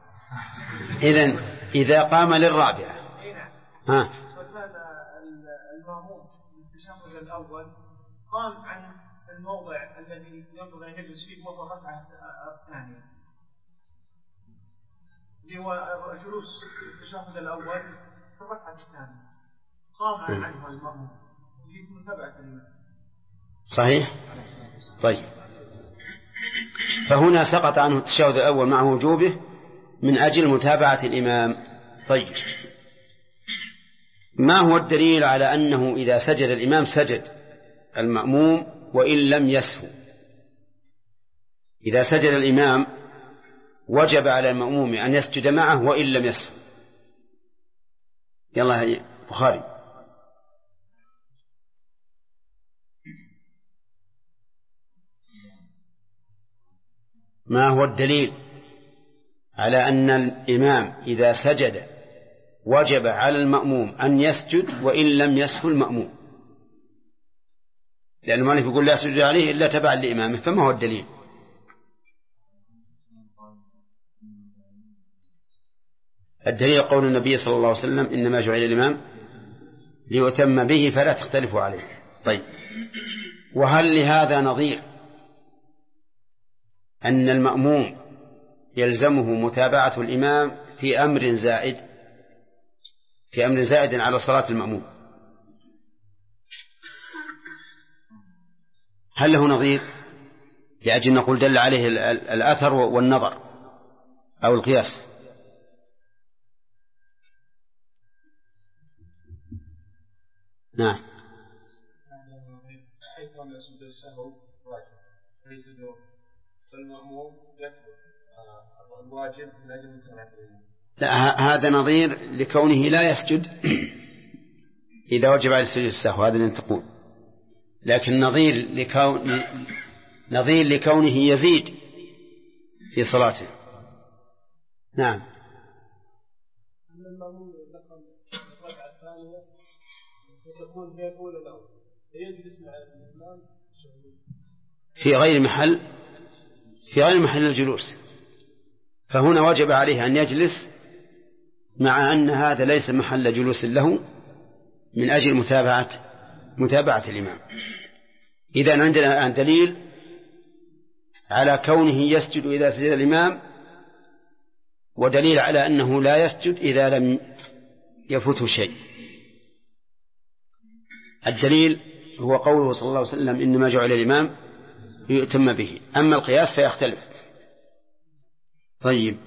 إذا قام للرابعة نعم. فكان المأموم بالتشهد الأول قام عن الموضع الذي ينبغي أن يجلس فيه وهو الركعة الثانية، اللي هو جلوس التشهد الأول في الركعة الثانية، قام عنه المأموم لمتابعة الإمام. صحيح. طيب فهنا سقط عنه التشهد الأول مع وجوبه من أجل متابعة الإمام. طيب ما هو الدليل على أنه إذا سجد الإمام سجد المأموم وإن لم يسهو؟ إذا سجد الإمام وجب على المأموم أن يسجد معه وإن لم يسهو. يلا هي بخاري. ما هو الدليل على أن الإمام إذا سجد وجب على المأموم أن يسجد وإن لم يسهو المأموم؟ لأن المؤلف يقول لا يسجد عليه إلا تبعا لإمامه، فما هو الدليل؟ الدليل قول النبي صلى الله عليه وسلم إنما جعل الإمام ليؤتم به فلا تختلفوا عليه. طيب، وهل لهذا نظير أن المأموم يلزمه متابعة الإمام في أمر زائد على صلاة المأموم؟ هل له نظير لأجل نقول دل عليه الأثر والنظر أو القياس؟ نعم. لا، هذا نظير لكونه لا يسجد إذا وجب على سجود السهو، هذا اللي تقول. لكن نظير لكونه يزيد في صلاته. نعم. في غير محل الجلوس، فهنا وجب عليه أن يجلس مع أن هذا ليس محل جلوس له من أجل متابعة الإمام. إذن عندنا الآن دليل على كونه يسجد إذا سجد الإمام، ودليل على أنه لا يسجد إذا لم يفوته شيء. الدليل هو قوله صلى الله عليه وسلم إنما جعل الإمام ليؤتم به. أما القياس فيختلف. طيب،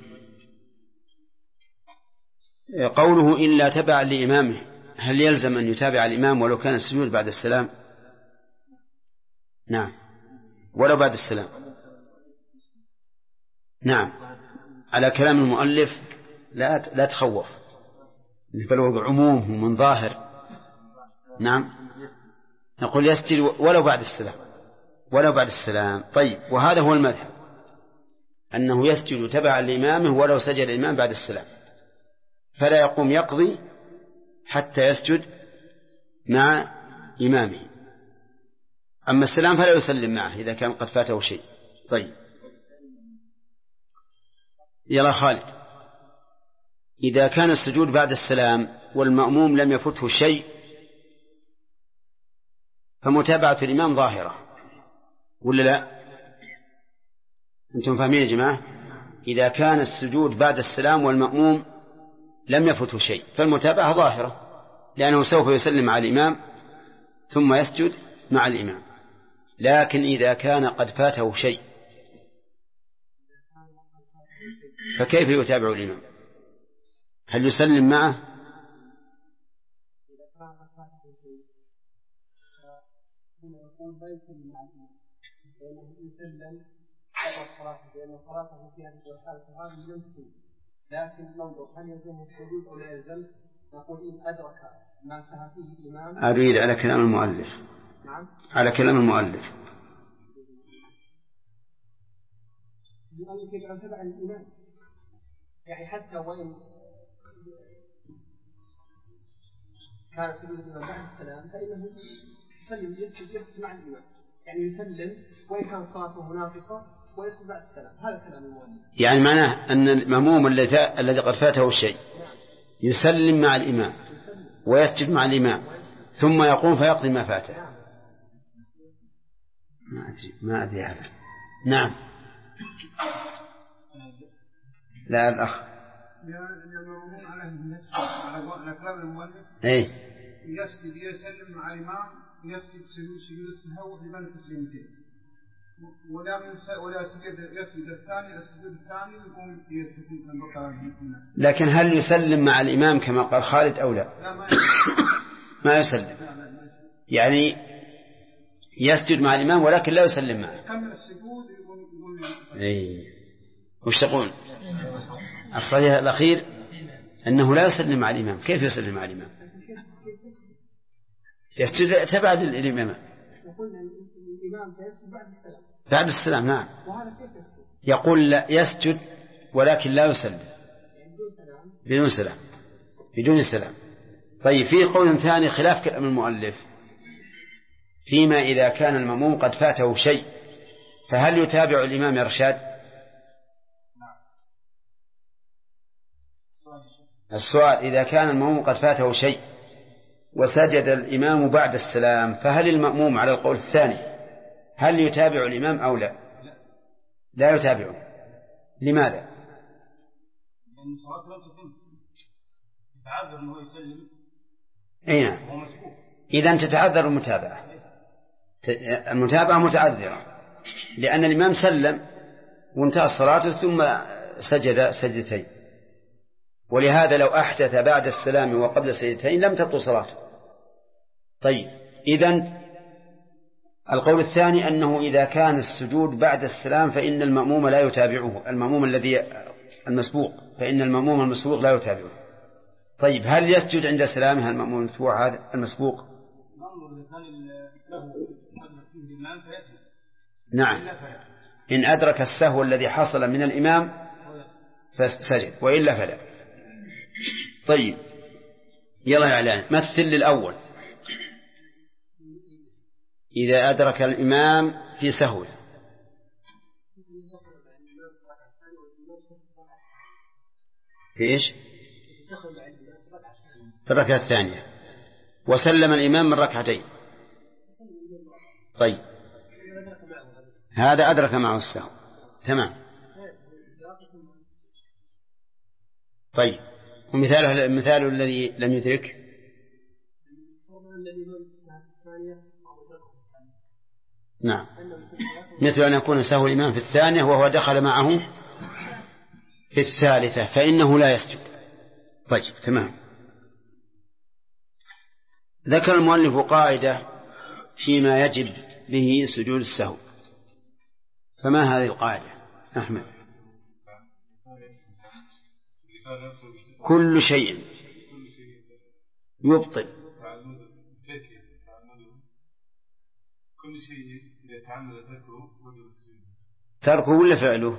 قوله إلا تبع لإمامه، هل يلزم أن يتابع الإمام ولو كان السجود بعد السلام؟ نعم، ولو بعد السلام. نعم، على كلام المؤلف لا تخوف، بل هو عموم من ظاهر. نعم، نقول يسجد ولو بعد السلام. طيب، وهذا هو المذهب، أنه يسجد تبعا لإمامه ولو سجد الإمام بعد السلام، فلا يقوم يقضي حتى يسجد مع إمامه. أما السلام فلا يسلم معه إذا كان قد فاته شيء. طيب، يلا خالد، إذا كان السجود بعد السلام والمأموم لم يفته شيء فمتابعة الإمام ظاهرة ولا لا؟ أنتم فاهمين يا جماعة؟ إذا كان السجود بعد السلام والمأموم لم يفته شيء فالمتابعة ظاهرة، لأنه سوف يسلم مع الإمام ثم يسجد مع الإمام. لكن إذا كان قد فاته شيء فكيف يتابع الإمام؟ هل يسلم معه؟ لأن صلاته في هذه الحالة هذه يمكن، لكن ننظر هل يلزم السجود أو لا يلزم. نقول إن أدرك ما سهى فيه الإمام. أريد على كلام المؤلف. نعم، على كلام المؤلف. لأن يجب أن تبع الإمام، يعني حتى وإن كان سجود الإمام بعد السلام فإنه يسجد مع الإمام، يعني يسلم وإن كان صلاته ناقصة ويسجد بعد السلام. هذا كلام المؤلف. يعني معناه أن المأموم الذي قد فاته الشيء يسلم مع الإمام ويسجد مع الإمام ثم يقوم فيقضي ما فاته. ما أدري هذا. نعم، لا الأخ. المأموم على كلام المؤلف يسجد يسلم مع الإمام، يسجد سجود السهو لمن تسليمتين، ولا يسجد الثاني السجود الثاني يقوم يرتكب المقام. لكن هل يسلم مع الإمام كما قال خالد أو لا؟ لا، ما يسلم. يعني يسجد مع الإمام ولكن لا يسلم معه. يكمل السجود يقوم. وش تقول؟ الصحيح الأخير أنه لا يسلم مع الإمام. كيف يسلم مع الإمام؟ يسجد تبع الإمام. بعد السلام. نعم. يقول لا يسجد ولكن لا يسلم بدون سلام. طيب في قول ثاني خلاف كلام المؤلف فيما إذا كان المأموم قد فاته شيء فهل يتابع الإمام إرشاد؟ السؤال إذا كان المأموم قد فاته شيء وسجد الإمام بعد السلام فهل المأموم على القول الثاني هل يتابع الإمام أو لا؟ لا يتابعه. لماذا؟ لأن الصلاة لا تتم يتعذر أنه يسلم. أين؟ إذا تتعذر المتابعة متعذرة لأن الإمام سلم وانتهى الصلاة ثم سجد سجدتين، ولهذا لو أحدث بعد السلام وقبل السجدتين لم تبطل صلاته. طيب إذن القول الثاني أنه إذا كان السجود بعد السلام فإن المأموم لا يتابعه، المأموم الذي المسبوق، فإن المأموم المسبوق لا يتابعه. طيب هل يسجد عند سلامه المأموم المتبوع هذا المسبوق؟ نعم، إن أدرك السهو الذي حصل من الإمام فسجد وإلا فلا. طيب يلا يا إعلان مثل الأول إذا أدرك الإمام في سهو في إيش؟ في الركعة الثانية وسلم الإمام من ركعتين. طيب هذا أدرك معه السهو تمام. طيب ومثاله الذي لم يدرك نعم مثل أن يكون سهو الإمام في الثانية وهو دخل معه في الثالثة فإنه لا يسجد. طيب تمام. ذكر المؤلف قاعدة فيما يجب به سجود السهو، فما هذه القاعدة أحمد؟ كل شيء يبطل تركه ولا فعله؟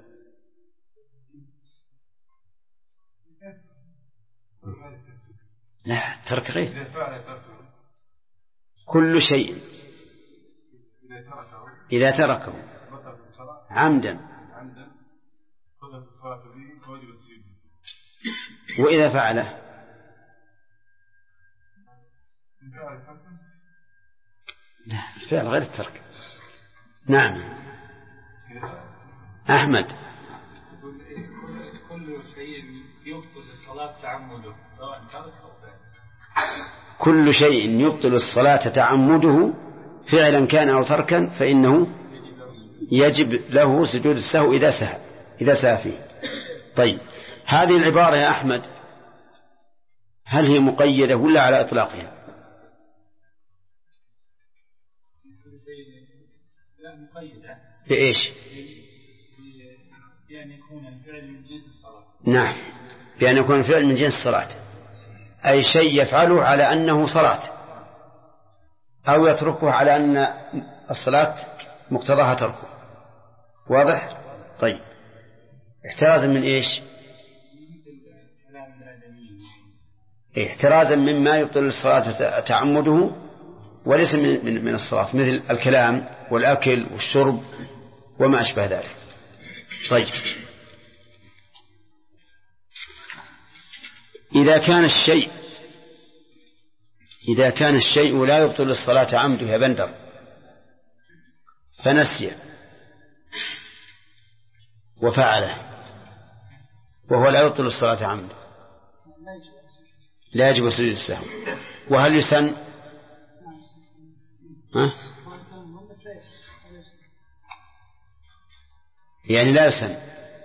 لا ترك غير كل شيء إذا تركه عمدا وإذا فعله لا الفعل غير الترك. نعم أحمد. كل شيء يبطل الصلاة تعمده سواء ترك أو فعل. كل شيء يبطل الصلاة تعمده فعلا كان أو تركا فإنه يجب له سجود السهو إذا سهى فيه. طيب هذه العبارة يا أحمد هل هي مقيدة ولا على إطلاقها؟ مقيدة. بإيش؟ بأن يكون الفعل من جنس الصلاة. نعم بأن يكون الفعل من جنس الصلاة، أي شيء يفعله على أنه صلاة أو يتركه على أن الصلاة مقتضاها تركه. واضح؟ طيب احترازا من إيش؟ احترازا مما يبطل الصلاة تعمده وليس من الصلاة مثل الكلام والأكل والشرب وما أشبه ذلك. طيب إذا كان الشيء لا يبطل الصلاة عمده يا بندر فنسي وفعله وهو لا يبطل الصلاة عمده لا يجب سجود السهو. وهل يسن؟ يعني لا يسن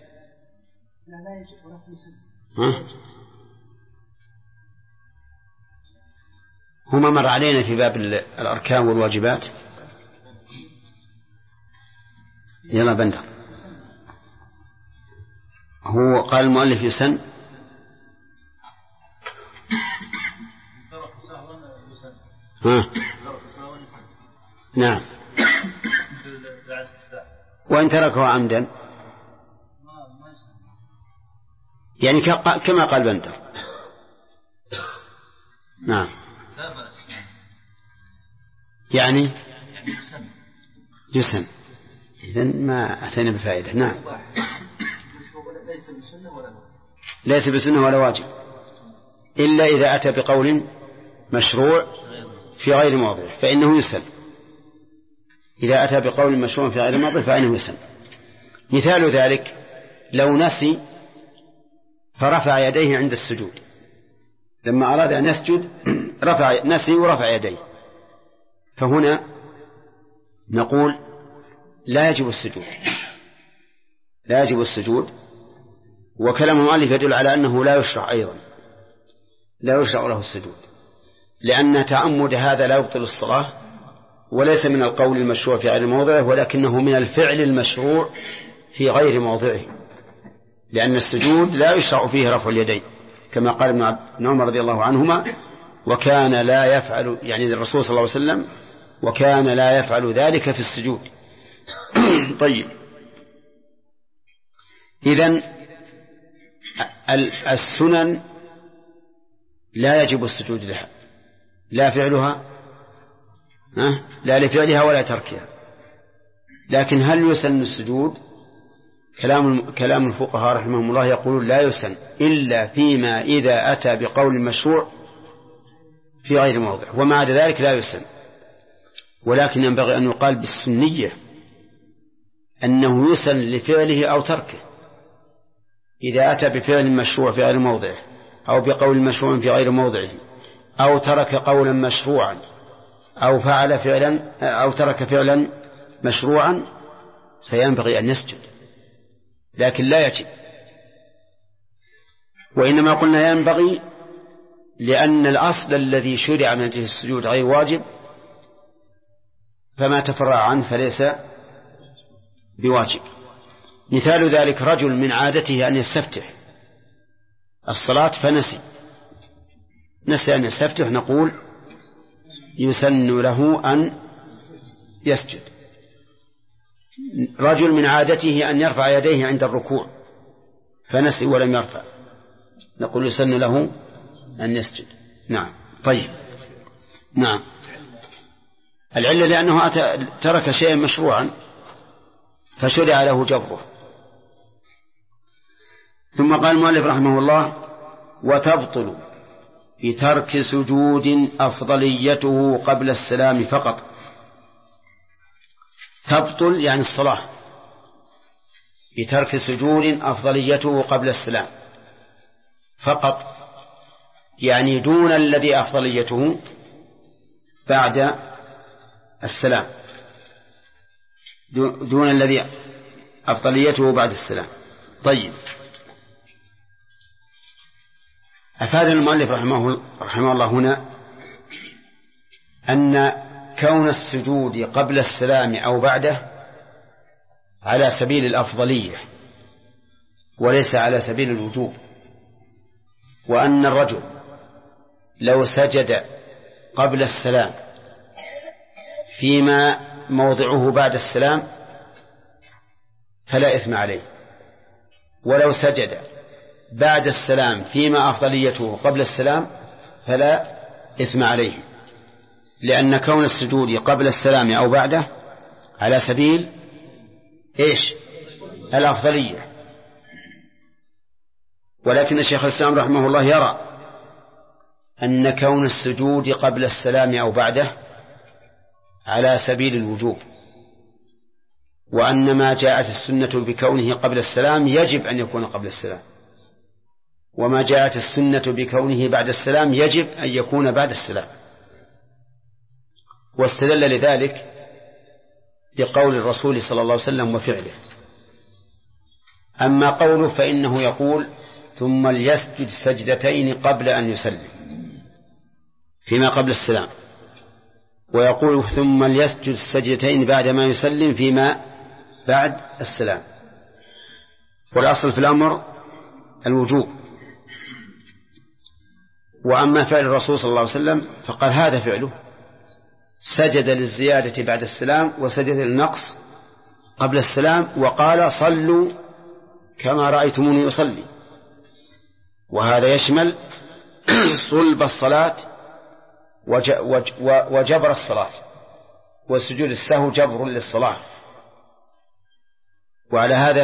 هما مر علينا في باب الأركان والواجبات. يلا بندر هو قال المؤلف يسن. نعم. وإن تركه عمدا يعني كما قال بندر. نعم يعني يسن. إذن ما أتينا بفائدة. نعم ليس بسنة ولا واجب إلا إذا أتى بقول مشروع في غير موضع فإنه يسن. إذا أتى بقول مشروع في غير موضع فإنه يسن. مثال ذلك لو نسي فرفع يديه عند السجود، لما أراد أن يسجد نسي ورفع يديه، فهنا نقول لا يجب السجود. وكلام المؤلف يدل على أنه لا يشرع أيضا، لا يشرع له السجود، لأن تعمد هذا لا يبطل الصلاة، وليس من القول المشروع في غير موضعه، ولكنه من الفعل المشروع في غير موضعه، لأن السجود لا يشرع فيه رفع اليدين كما قال ابن عمر رضي الله عنهما، وكان لا يفعل يعني الرسول صلى الله عليه وسلم وكان لا يفعل ذلك في السجود. طيب إذن السنن لا يجب السجود لها، لا فعلها لا لفعلها ولا تركها، لكن هل يسن السجود؟ كلام الفقهاء رحمهم الله يقولون لا يسن إلا فيما إذا أتى بقول مشروع في غير موضع، ومع ذلك لا يسن. ولكن ينبغي أن يقال بالسنية أنه يسن لفعله أو تركه. إذا أتى بفعل مشروع في غير موضعه أو بقول مشروع في غير موضعه أو ترك قولا مشروعا أو فعل فعلا أو ترك فعلا مشروعا فينبغي أن يسجد، لكن لا يجب. وإنما قلنا ينبغي لأن الأصل الذي شرع من أجله السجود غير واجب، فما تفرع عنه فليس بواجب. مثال ذلك رجل من عادته أن يستفتح الصلاة نسي أن يستفتح، نقول يسن له أن يسجد. رجل من عادته أن يرفع يديه عند الركوع فنسي ولم يرفع، نقول يسن له أن يسجد. نعم. طيب نعم العلة لأنه ترك شيئا مشروعا فشرع له جبره. ثم قال المؤلف رحمه الله وتبطل بترك سجود أفضليته قبل السلام فقط. تبطل يعني الصلاة بترك سجود أفضليته قبل السلام فقط، يعني دون الذي أفضليته بعد السلام، دون الذي أفضليته بعد السلام. طيب أفاد المؤلف رحمه الله هنا أن كون السجود قبل السلام أو بعده على سبيل الأفضلية وليس على سبيل الوجوب، وأن الرجل لو سجد قبل السلام فيما موضعه بعد السلام فلا إثم عليه، ولو سجد بعد السلام فيما أفضليته قبل السلام فلا إثم عليه، لأن كون السجود قبل السلام أو بعده على سبيل الأفضلية. ولكن الشيخ الإسلام رحمه الله يرى أن كون السجود قبل السلام أو بعده على سبيل الوجوب، وأن ما جاءت السنة بكونه قبل السلام يجب أن يكون قبل السلام، وما جاءت السنة بكونه بعد السلام يجب أن يكون بعد السلام. واستدل لذلك بقول الرسول صلى الله عليه وسلم وفعله. أما قوله فإنه يقول ثم ليسجد سجدتين قبل أن يسلم فيما قبل السلام، ويقول ثم ليسجد السجدتين بعد ما يسلم فيما بعد السلام. والأصل في الأمر الوجوب. وأما فعل الرسول صلى الله عليه وسلم فقال هذا فعله، سجد للزيادة بعد السلام وسجد للنقص قبل السلام، وقال صلوا كما رأيتموني يصلي. وهذا يشمل صلب الصلاة وجبر الصلاة، وسجود السهو جبر للصلاة. وعلى هذا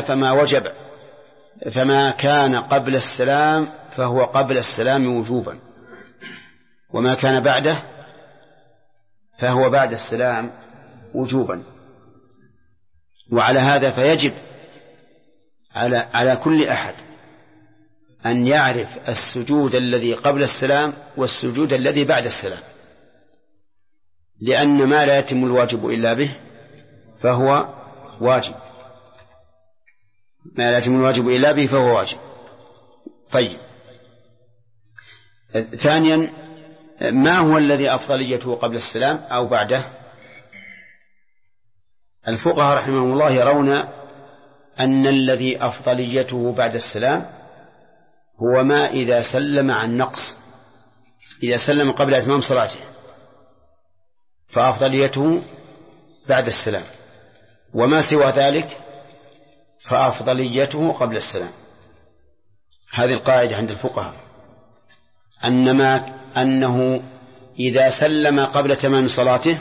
فما كان قبل السلام فهو قبل السلام وجوبا، وما كان بعده فهو بعد السلام وجوبا. وعلى هذا فيجب على كل أحد أن يعرف السجود الذي قبل السلام والسجود الذي بعد السلام، لأن ما لا يتم الواجب إلا به فهو واجب، ما لا يتم الواجب إلا به فهو واجب. طيب، ثانيا، ما هو الذي أفضليته قبل السلام أو بعده؟ الفقهاء رحمهم الله يرون أن الذي أفضليته بعد السلام هو ما إذا سلم عن نقص، إذا سلم قبل إتمام صلاته فأفضليته بعد السلام، وما سوى ذلك فأفضليته قبل السلام. هذه القاعدة عند الفقهاء، أنه إذا سلم قبل تمام صلاته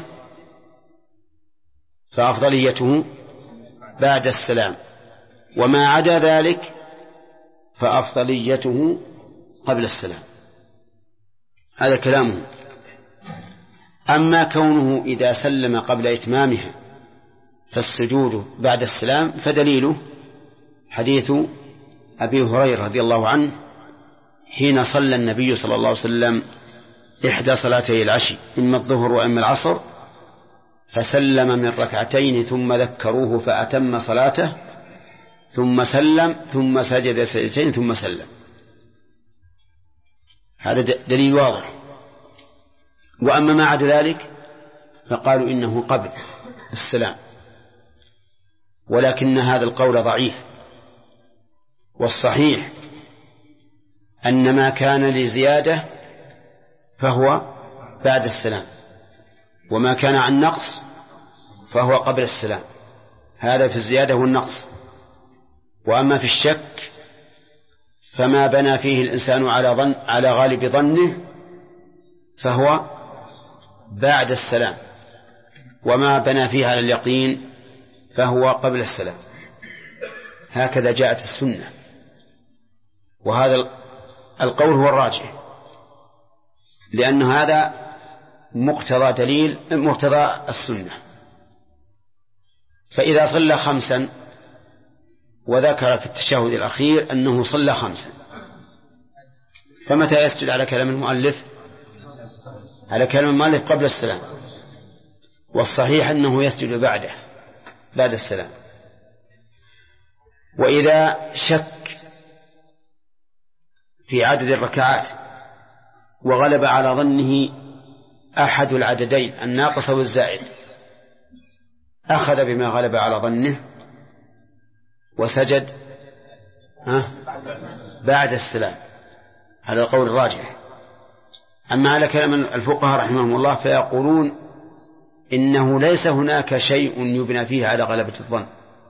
فأفضليته بعد السلام، وما عدا ذلك فأفضليته قبل السلام. هذا كلامه. أما كونه إذا سلم قبل إتمامها فالسجود بعد السلام فدليله حديث أبي هريرة رضي الله عنه حين صلى النبي صلى الله عليه وسلم إحدى صلاتي العشي، إما الظهر وإما العصر، فسلم من ركعتين ثم ذكروه فأتم صلاته ثم سلم ثم سجد سجدتين ثم سلم. هذا دليل واضح. وأما ما عدا ذلك فقالوا إنه قبل السلام، ولكن هذا القول ضعيف، والصحيح أن ما كان لزيادة فهو بعد السلام، وما كان عن نقص فهو قبل السلام. هذا في الزيادة والنقص. وأما في الشك فما بنى فيه الإنسان على غالب ظنه فهو بعد السلام، وما بنى فيه على اليقين فهو قبل السلام. هكذا جاءت السنة، وهذا القول هو الراجح، لأن هذا مقتضى السنة. فإذا صلى 5 وذكر في التشهد الأخير أنه صلى 5، فمتى يسجد على كلام المؤلف؟ على كلام المؤلف قبل السلام، والصحيح أنه يسجد بعد السلام. وإذا شك في عدد الركعات وغلب على ظنه أحد العددين الناقص والزائد، أخذ بما غلب على ظنه وسجد بعد السلام على القول الراجح. أما على كلام الفقهاء رحمهم الله فيقولون إنه ليس هناك شيء يبنى فيه على غلبة الظن،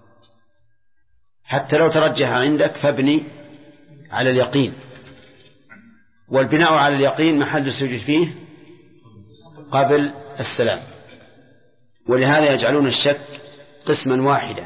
حتى لو ترجح عندك فابني على اليقين، والبناء على اليقين محل السجود فيه قبل السلام. ولهذا يجعلون الشك قسما واحدا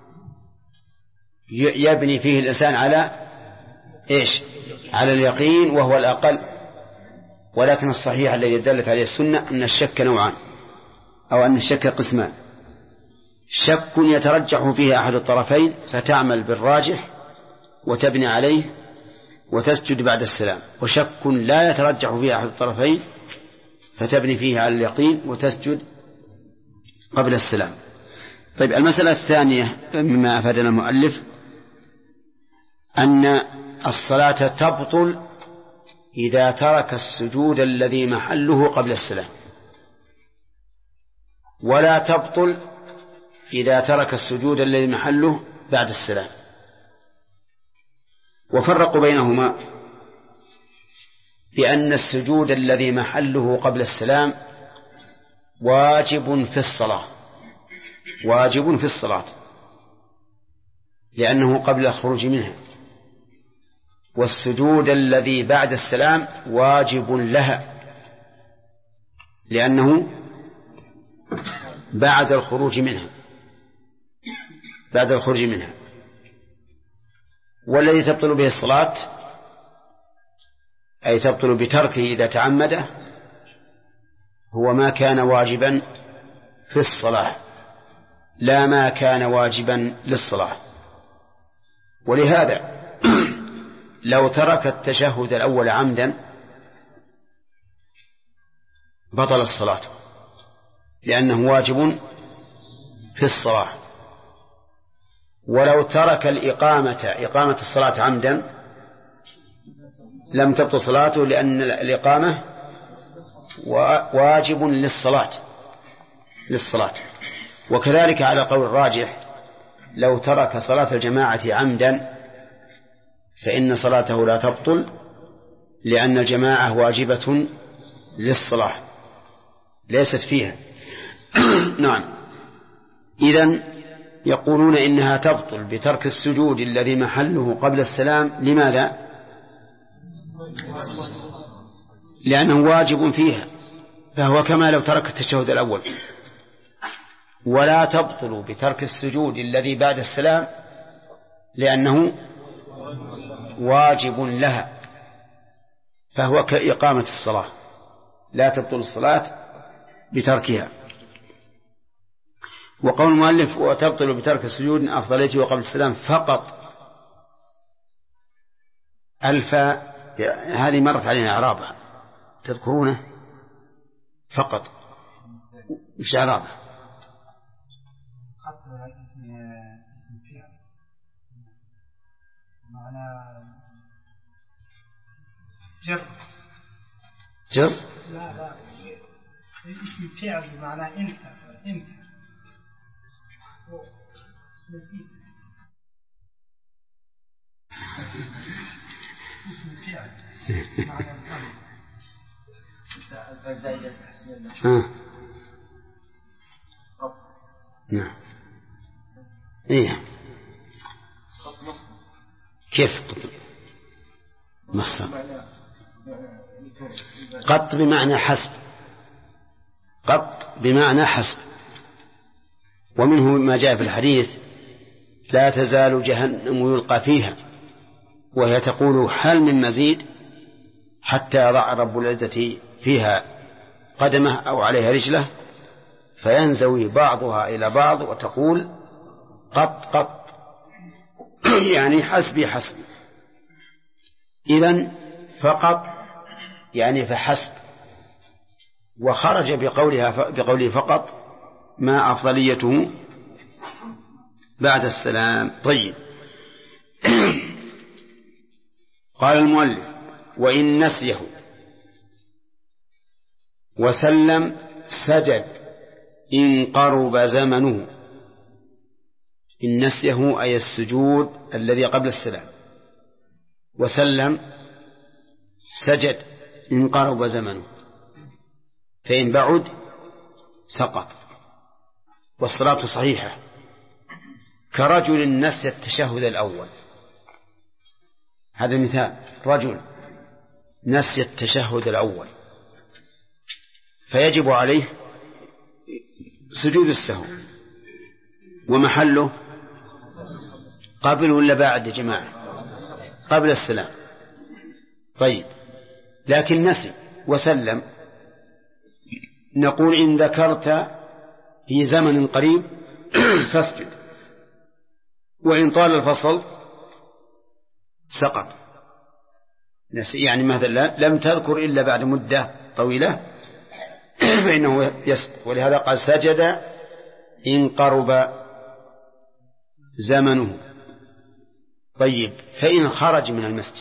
يبني فيه الإنسان على على اليقين وهو الأقل. ولكن الصحيح الذي دلت عليه السنة أن الشك نوعان، أو أن الشك قسمان: شك يترجح فيه أحد الطرفين فتعمل بالراجح وتبني عليه وتسجد بعد السلام، وشك لا يترجح فيه أحد الطرفين فتبني فيه على اليقين وتسجد قبل السلام. طيب، المسألة الثانية مما أفادنا المؤلف أن الصلاة تبطل إذا ترك السجود الذي محله قبل السلام، ولا تبطل إذا ترك السجود الذي محله بعد السلام. وفرقوا بينهما بأن السجود الذي محله قبل السلام واجب في الصلاة، واجب في الصلاة لأنه قبل الخروج منها، والسجود الذي بعد السلام واجب لها لأنه بعد الخروج منها، بعد الخروج منها. والذي تبطل به الصلاة أي تبطل بتركه إذا تعمده هو ما كان واجبا في الصلاة لا ما كان واجبا للصلاة. ولهذا لو ترك التشهد الأول عمدا بطل الصلاة لأنه واجب في الصلاة. ولو ترك إقامة الصلاة عمدا لم تبطل صلاته لأن الإقامة واجب للصلاة. وكذلك على قول الراجح لو ترك صلاة الجماعة عمدا فإن صلاته لا تبطل لأن الجماعة واجبة للصلاة ليست فيها. نعم. إذن يقولون إنها تبطل بترك السجود الذي محله قبل السلام. لماذا؟ لأنه واجب فيها فهو كما لو ترك التشهد الأول. ولا تبطل بترك السجود الذي بعد السلام لأنه واجب لها فهو كإقامة الصلاة لا تبطل الصلاة بتركها. وقول المؤلف وتبطل بترك السجود أفضليته وقبل السلام فقط الفاء هذه مرت علينا إعرابها تذكرونه فقط مش إعرابها. اسم فعل معنى جر لا اسم فعل بمعنى انت نسيت اسم فعل معنى الامر الفزايد تحسين نعم. إيه كيف مصدر قط بمعنى حسب، قط بمعنى حسب. ومنه ما جاء في الحديث لا تزال جهنم يلقى فيها وهي تقول هل من مزيد حتى يضع رب العزة فيها قدمه أو عليها رجله فينزوي بعضها إلى بعض وتقول قط قط يعني حسبي حسبي. إذن فقط يعني فحسب. وخرج بقوله فقط ما أفضليته بعد السلام. طيب. قال المؤلف وإن نسيه وسلم سجد إن قرب زمنه. إن نسيه أي السجود الذي قبل السلام وسلم سجد إن قرب زمنه فإن بعد سقط والصلاة صحيحة. كرجل نسي التشهد الأول هذا مثال. رجل نسي التشهد الأول فيجب عليه سجود السهو ومحله قبل ولا بعد يا جماعة؟ قبل السلام. طيب لكن نسي وسلم نقول إن ذكرت في زمن قريب فاسجد وإن طال الفصل سقط. يعني مثلا لم تذكر إلا بعد مدة طويلة فإنه يسقط. ولهذا قال سجد إن قرب زمنه. طيب فإن خرج من المسجد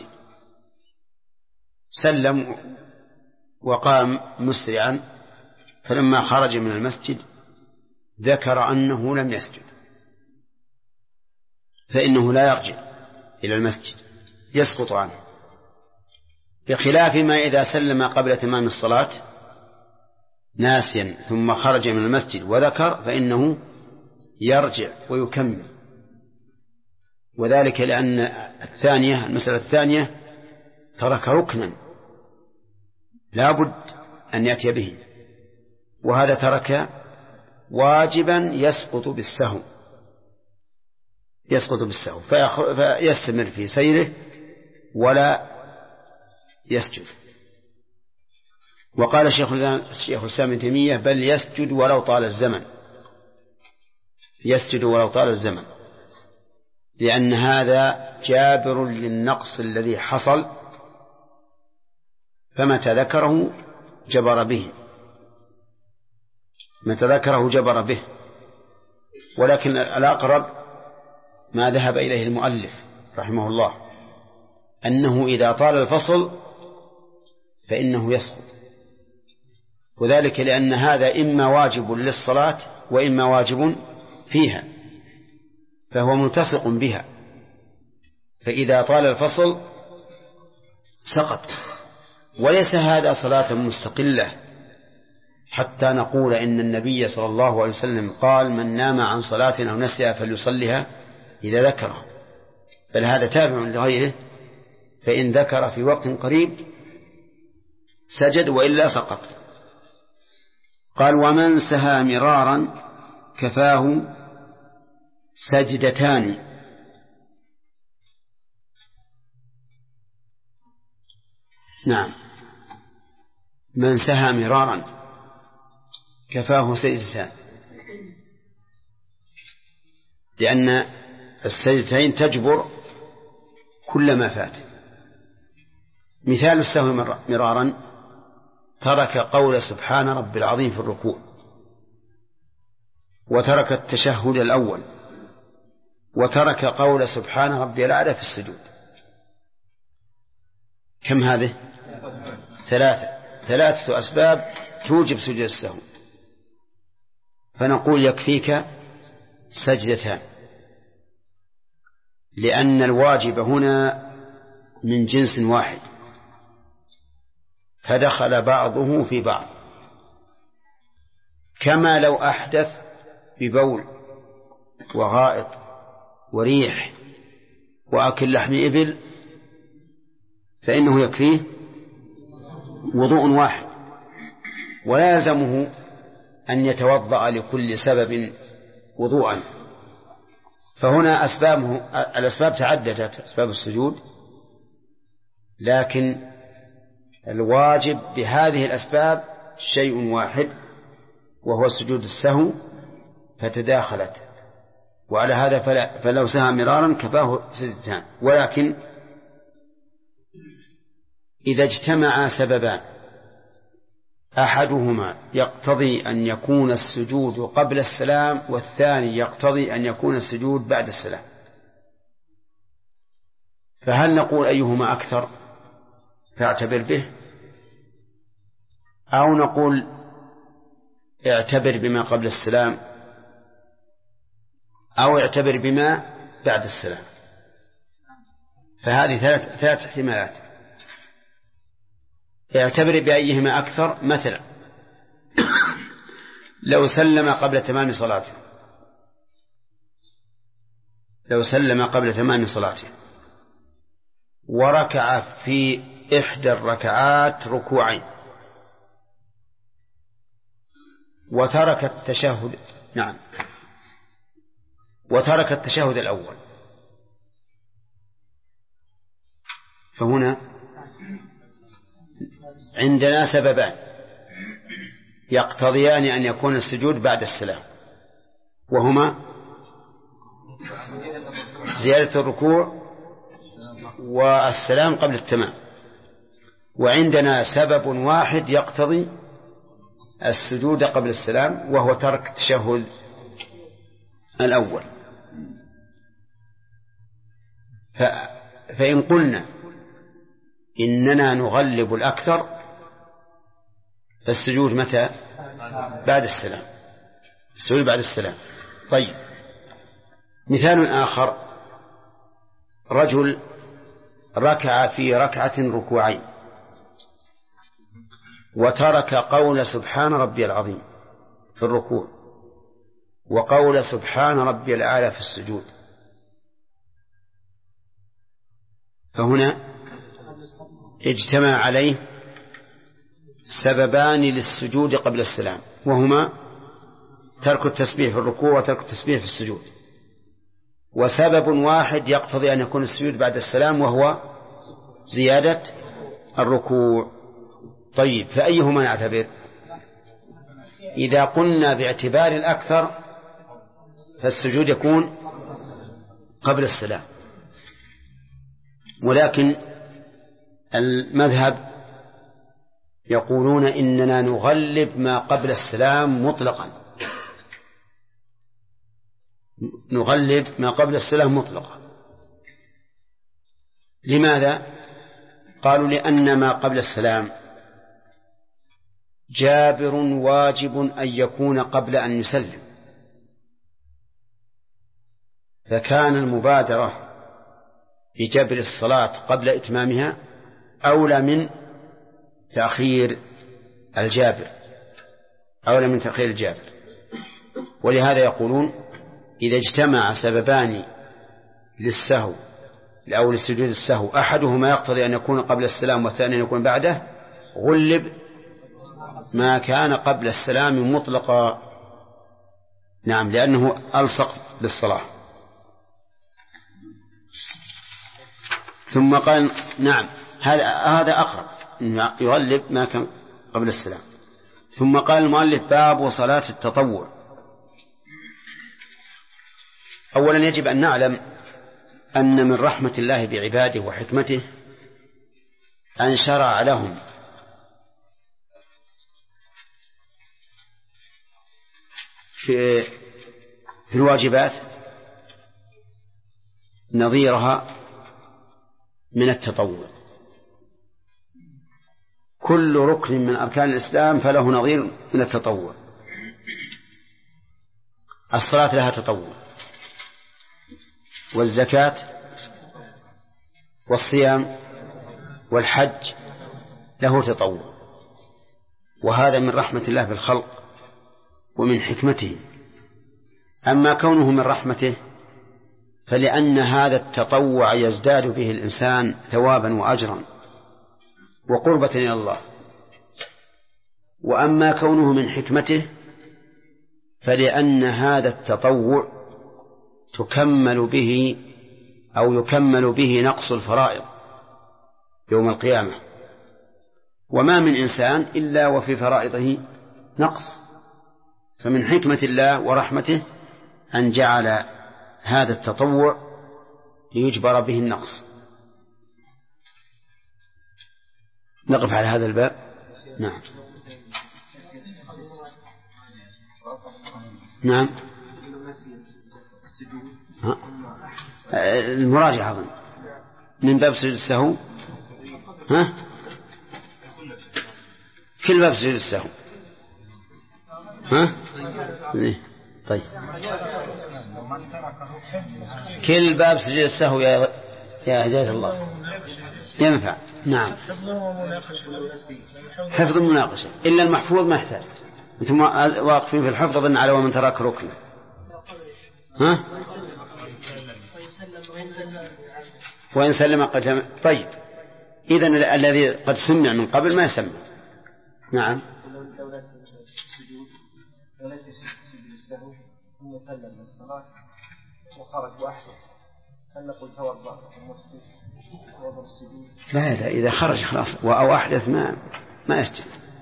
سلم وقام مسرعا فلما خرج من المسجد ذكر أنه لم يسجد فإنه لا يرجع إلى المسجد يسقط عنه، بخلاف ما إذا سلم قبل تمام الصلاة ناسيا ثم خرج من المسجد وذكر فإنه يرجع ويكمل، وذلك لأن المسألة الثانية ترك ركنا لا بد أن يأتي به، وهذا ترك واجبا يسقط بالسهو فيستمر في سيره ولا يسجد. وقال شيخ الإسلام ابن تيمية بل يسجد ولو طال الزمن، لأن هذا جابر للنقص الذي حصل، فمتى ذكره جبر به. ولكن الأقرب ما ذهب إليه المؤلف رحمه الله أنه إذا طال الفصل فإنه يسقط، وذلك لأن هذا إما واجب للصلاة وإما واجب فيها، فهو ملتصق بها، فإذا طال الفصل سقط. وليس هذا صلاة مستقلة حتى نقول إن النبي صلى الله عليه وسلم قال من نام عن صلاة أو نسيها فليصليها إذا ذكره، بل هذا تابع لغيره، فإن ذكر في وقت قريب سجد وإلا سقط. قال ومن سهى مرارا كفاه سجدتان. نعم، من سهى مرارا كفاه سجدتان، لأن السجدتين تجبر كل ما فات. مثال السهو مرارا ترك قول سبحان رب العظيم في الركوع، وترك التشهد الأول، وترك قول سبحان ربي الأعلى في السجود. كم هذه؟ ثلاثة أسباب توجب سجود السهو، فنقول يكفيك سجدتان، لأن الواجب هنا من جنس واحد فدخل بعضه في بعض، كما لو أحدث ببول وغائط وريح وأكل لحم إبل فإنه يكفيه وضوء واحد، ولا يلزمه أن يتوضأ لكل سبب وضوءا. فهنا الأسباب تعددت، أسباب السجود، لكن الواجب بهذه الأسباب شيء واحد وهو سجود السهو، فتداخلت، وعلى هذا فلو سهى مرارا كفاه سجدتان. ولكن إذا اجتمع سببان أحدهما يقتضي أن يكون السجود قبل السلام والثاني يقتضي أن يكون السجود بعد السلام، فهل نقول أيهما أكثر فاعتبر به، أو نقول اعتبر بما قبل السلام، أو اعتبر بما بعد السلام؟ فهذه ثلاث احتمالات، اعتبر بأيهما أكثر. مثلا لو سلم قبل تمام صلاته وركع في إحدى الركعات ركوعين وترك التشهد، نعم، وترك التشهد الأول، فهنا عندنا سببان يقتضيان أن يكون السجود بعد السلام، وهما زيادة الركوع والسلام قبل التمام، وعندنا سبب واحد يقتضي السجود قبل السلام وهو ترك التشهد الأول. فإن قلنا إننا نغلب الأكثر فالسجود متى؟ بعد السلام، السجود بعد السلام. طيب، مثال آخر، رجل ركع في ركعة ركوعين وترك قول سبحان ربي العظيم في الركوع وقول سبحان ربي الأعلى في السجود، فهنا اجتمع عليه سببان للسجود قبل السلام، وهما ترك التسبيح في الركوع وترك التسبيح في السجود، وسبب واحد يقتضي أن يكون السجود بعد السلام وهو زيادة الركوع. طيب، فأيهما نعتبر؟ إذا قلنا باعتبار الأكثر فالسجود يكون قبل السلام، ولكن المذهب يقولون إننا نغلب ما قبل السلام مطلقا، نغلب ما قبل السلام مطلقا. لماذا؟ قالوا لأن ما قبل السلام جابر واجب أن يكون قبل أن يسلم، فكان المبادرة بجبر الصلاة قبل إتمامها أولى من تأخير الجابر، أولى من تأخير الجابر. ولهذا يقولون إذا اجتمع سببان للسهو أو لسجود السهو أحدهما يقتضي أن يكون قبل السلام والثاني أن يكون بعده، غلب ما كان قبل السلام مطلقا. نعم، لأنه ألصق بالصلاة. ثم قال نعم هذا أقرب، يغلب ما كان قبل السلام. ثم قال المؤلف باب صلاة التطوع. أولا يجب أن نعلم أن من رحمة الله بعباده وحكمته أن شرع لهم في الواجبات نظيرها من التطوع. كل ركن من أركان الإسلام فله نظير من التطوع. الصلاة لها تطوع، والزكاة والصيام والحج له تطوع، وهذا من رحمة الله بالخلق ومن حكمته. أما كونه من رحمته فلأن هذا التطوع يزداد به الإنسان ثوابا وأجرا وقربة إلى الله. وأما كونه من حكمته فلأن هذا التطوع يكمل به نقص الفرائض يوم القيامة، وما من إنسان إلا وفي فرائضه نقص، فمن حكمة الله ورحمته أن جعل هذا التطوع ليجبر به النقص. نقف على هذا الباب. نعم نعم المراجعة أظن من باب سجود السهو. كل باب سجود السهو. طيب، كل باب سجود السهو يا هداية الله ينفع. نعم، حفظ المناقشة إلا المحفوظ ما يحتاج. أنتم واقفين في الحفظ أظن على ومن ترك ركن. وإن سلم قد. طيب، إذن الذي قد سمع من قبل ما يسمع. نعم. ثم سلم من الصلاة وخرج وأحدث، هل نقول توضأ ومسجد وضع السجود؟ لا، إذا خرج خلاص أو أحدث ما يسجد.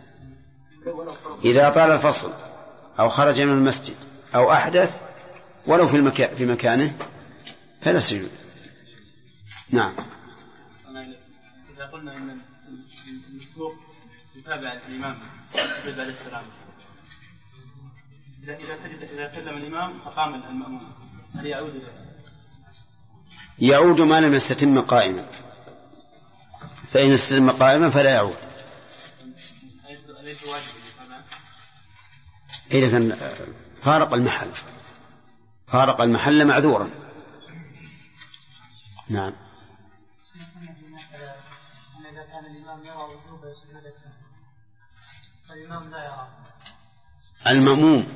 إذا طال الفصل أو خرج من المسجد أو أحدث ولو في مكانه فلا سجود. نعم. إذا قلنا إن المسبوق يتابع الإمام يسجد بعد السلام، إذا سلم الإمام فقام المأموم هل يعود إليه؟ يعود ما لم يستتم قائما، فإن استتم قائما فلا يعود. أليس واجب؟ إذا كان فارق المحل معذورا. نعم. كان الإمام يرى وجوب سجود السهو فالإمام لا يرى. المأموم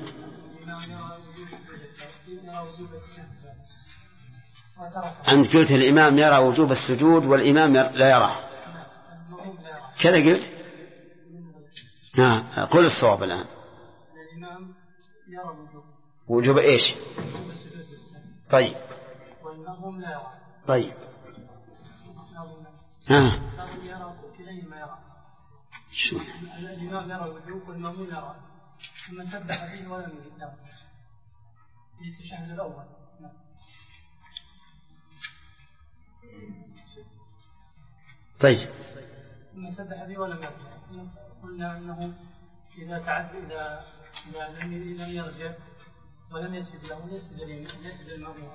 أنت قلت الإمام يرى وجوب السجود والإمام لا يرى كذا قلت. قل الصواب الآن. الإمام يرى وجوب إيش؟ طيب والمأموم لا يرى. طيب يرى كليهما يرى. الإمام يرى الوجوب والمأموم يرى ثم سبح فيه ولم يذكر في التشهد الأول. طيب ثم سبح فيه ولم يذكر. قلنا أنه إذا تعد إذا لم يرجع ولم يسجد له يسجد المأموم.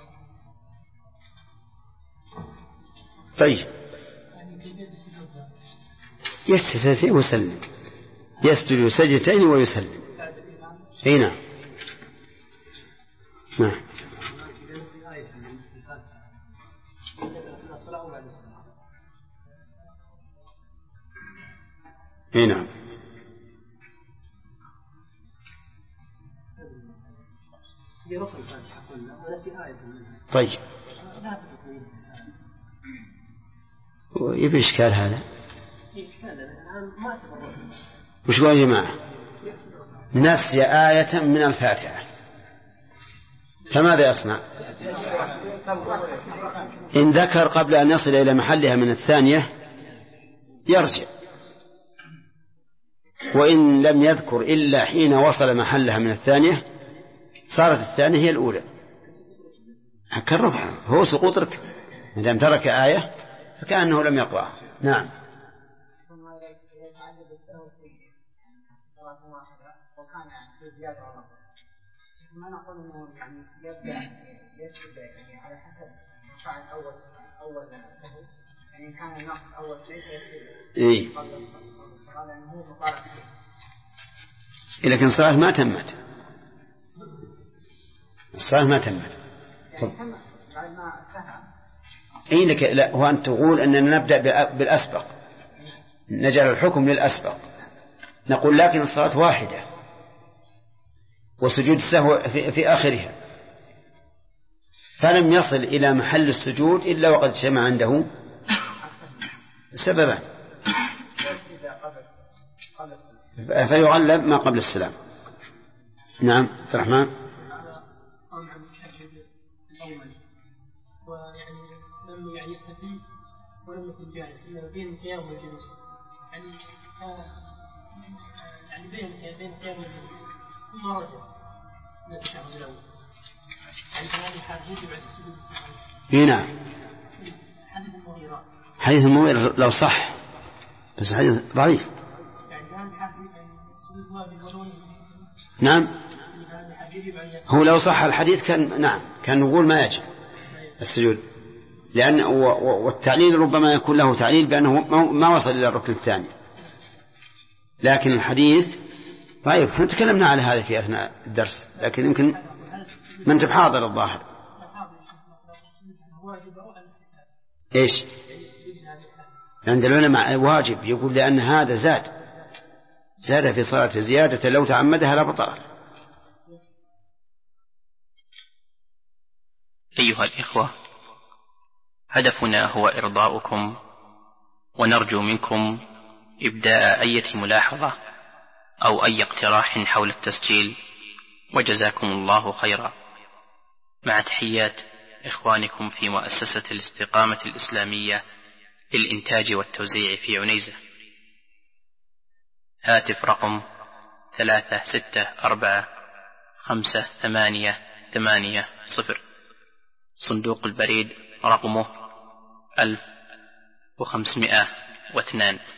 طيب يسجد سجدتين ويسلم. يسجد سجدتين ويسلم. اي نعم. نعم. اي نعم. طيب يبي إشكال هذا. وش قال يا جماعة؟ نسي آية من الفاتحة فماذا يصنع؟ إن ذكر قبل أن يصل إلى محلها من الثانية يرجع، وإن لم يذكر إلا حين وصل محلها من الثانية صارت الثانية هي الأولى. كالرفع هو سقوط ركب، إذا لم ترك آية فكأنه لم يقرأ. نعم. ما نقول انه يعني يبدا يسجد يعني على حسب الركعه اول يعني كان النقص اول شيء يسجد قبل الصلاه لانه هو مطالب لكن الصلاه ما تمت. الصلاه ما تمت بعد ما انتهى. اي لك لا، هو أن تقول أننا نبدأ بالأسبق، نجعل الحكم للأسبق، نقول لكن الصلاة واحدة وسجود السهو في آخرها، فلم يصل إلى محل السجود إلا وقد جمع عنده سببا، فيغلب ما قبل السلام. نعم عبد الرحمن. ويعني لم يعني يستفيد ولم يكن جالس إلا بين القيام والجلوس، يعني يعني بين القيام والجلوس ثم رجع إلى التشهد الأول. يعني هذه الحال يجب على السجود السهو. نعم. حديث المغيرة لو صح، بس حديث ضعيف. يعني هذه الحال السجود واجب ولو نعم. هو لو صح الحديث كان نعم كان نقول ما يجب السجود، لأن والتعليل ربما يكون له تعليل بأنه ما وصل إلى الركن الثاني، لكن الحديث طيب احنا تكلمنا على هذا في أثناء الدرس، لكن يمكن ما انت بحاضر الظاهر. ايش عند العلماء واجب، يقول لأن هذا زاد في صلاة زيادة لو تعمدها لا بطلت. أيها الإخوة، هدفنا هو إرضاؤكم، ونرجو منكم إبداء أي ملاحظة أو أي اقتراح حول التسجيل، وجزاكم الله خيرا. مع تحيات إخوانكم في مؤسسة الاستقامة الإسلامية للإنتاج والتوزيع في عنيزة. هاتف رقم 36458880. صندوق البريد رقمه 1502.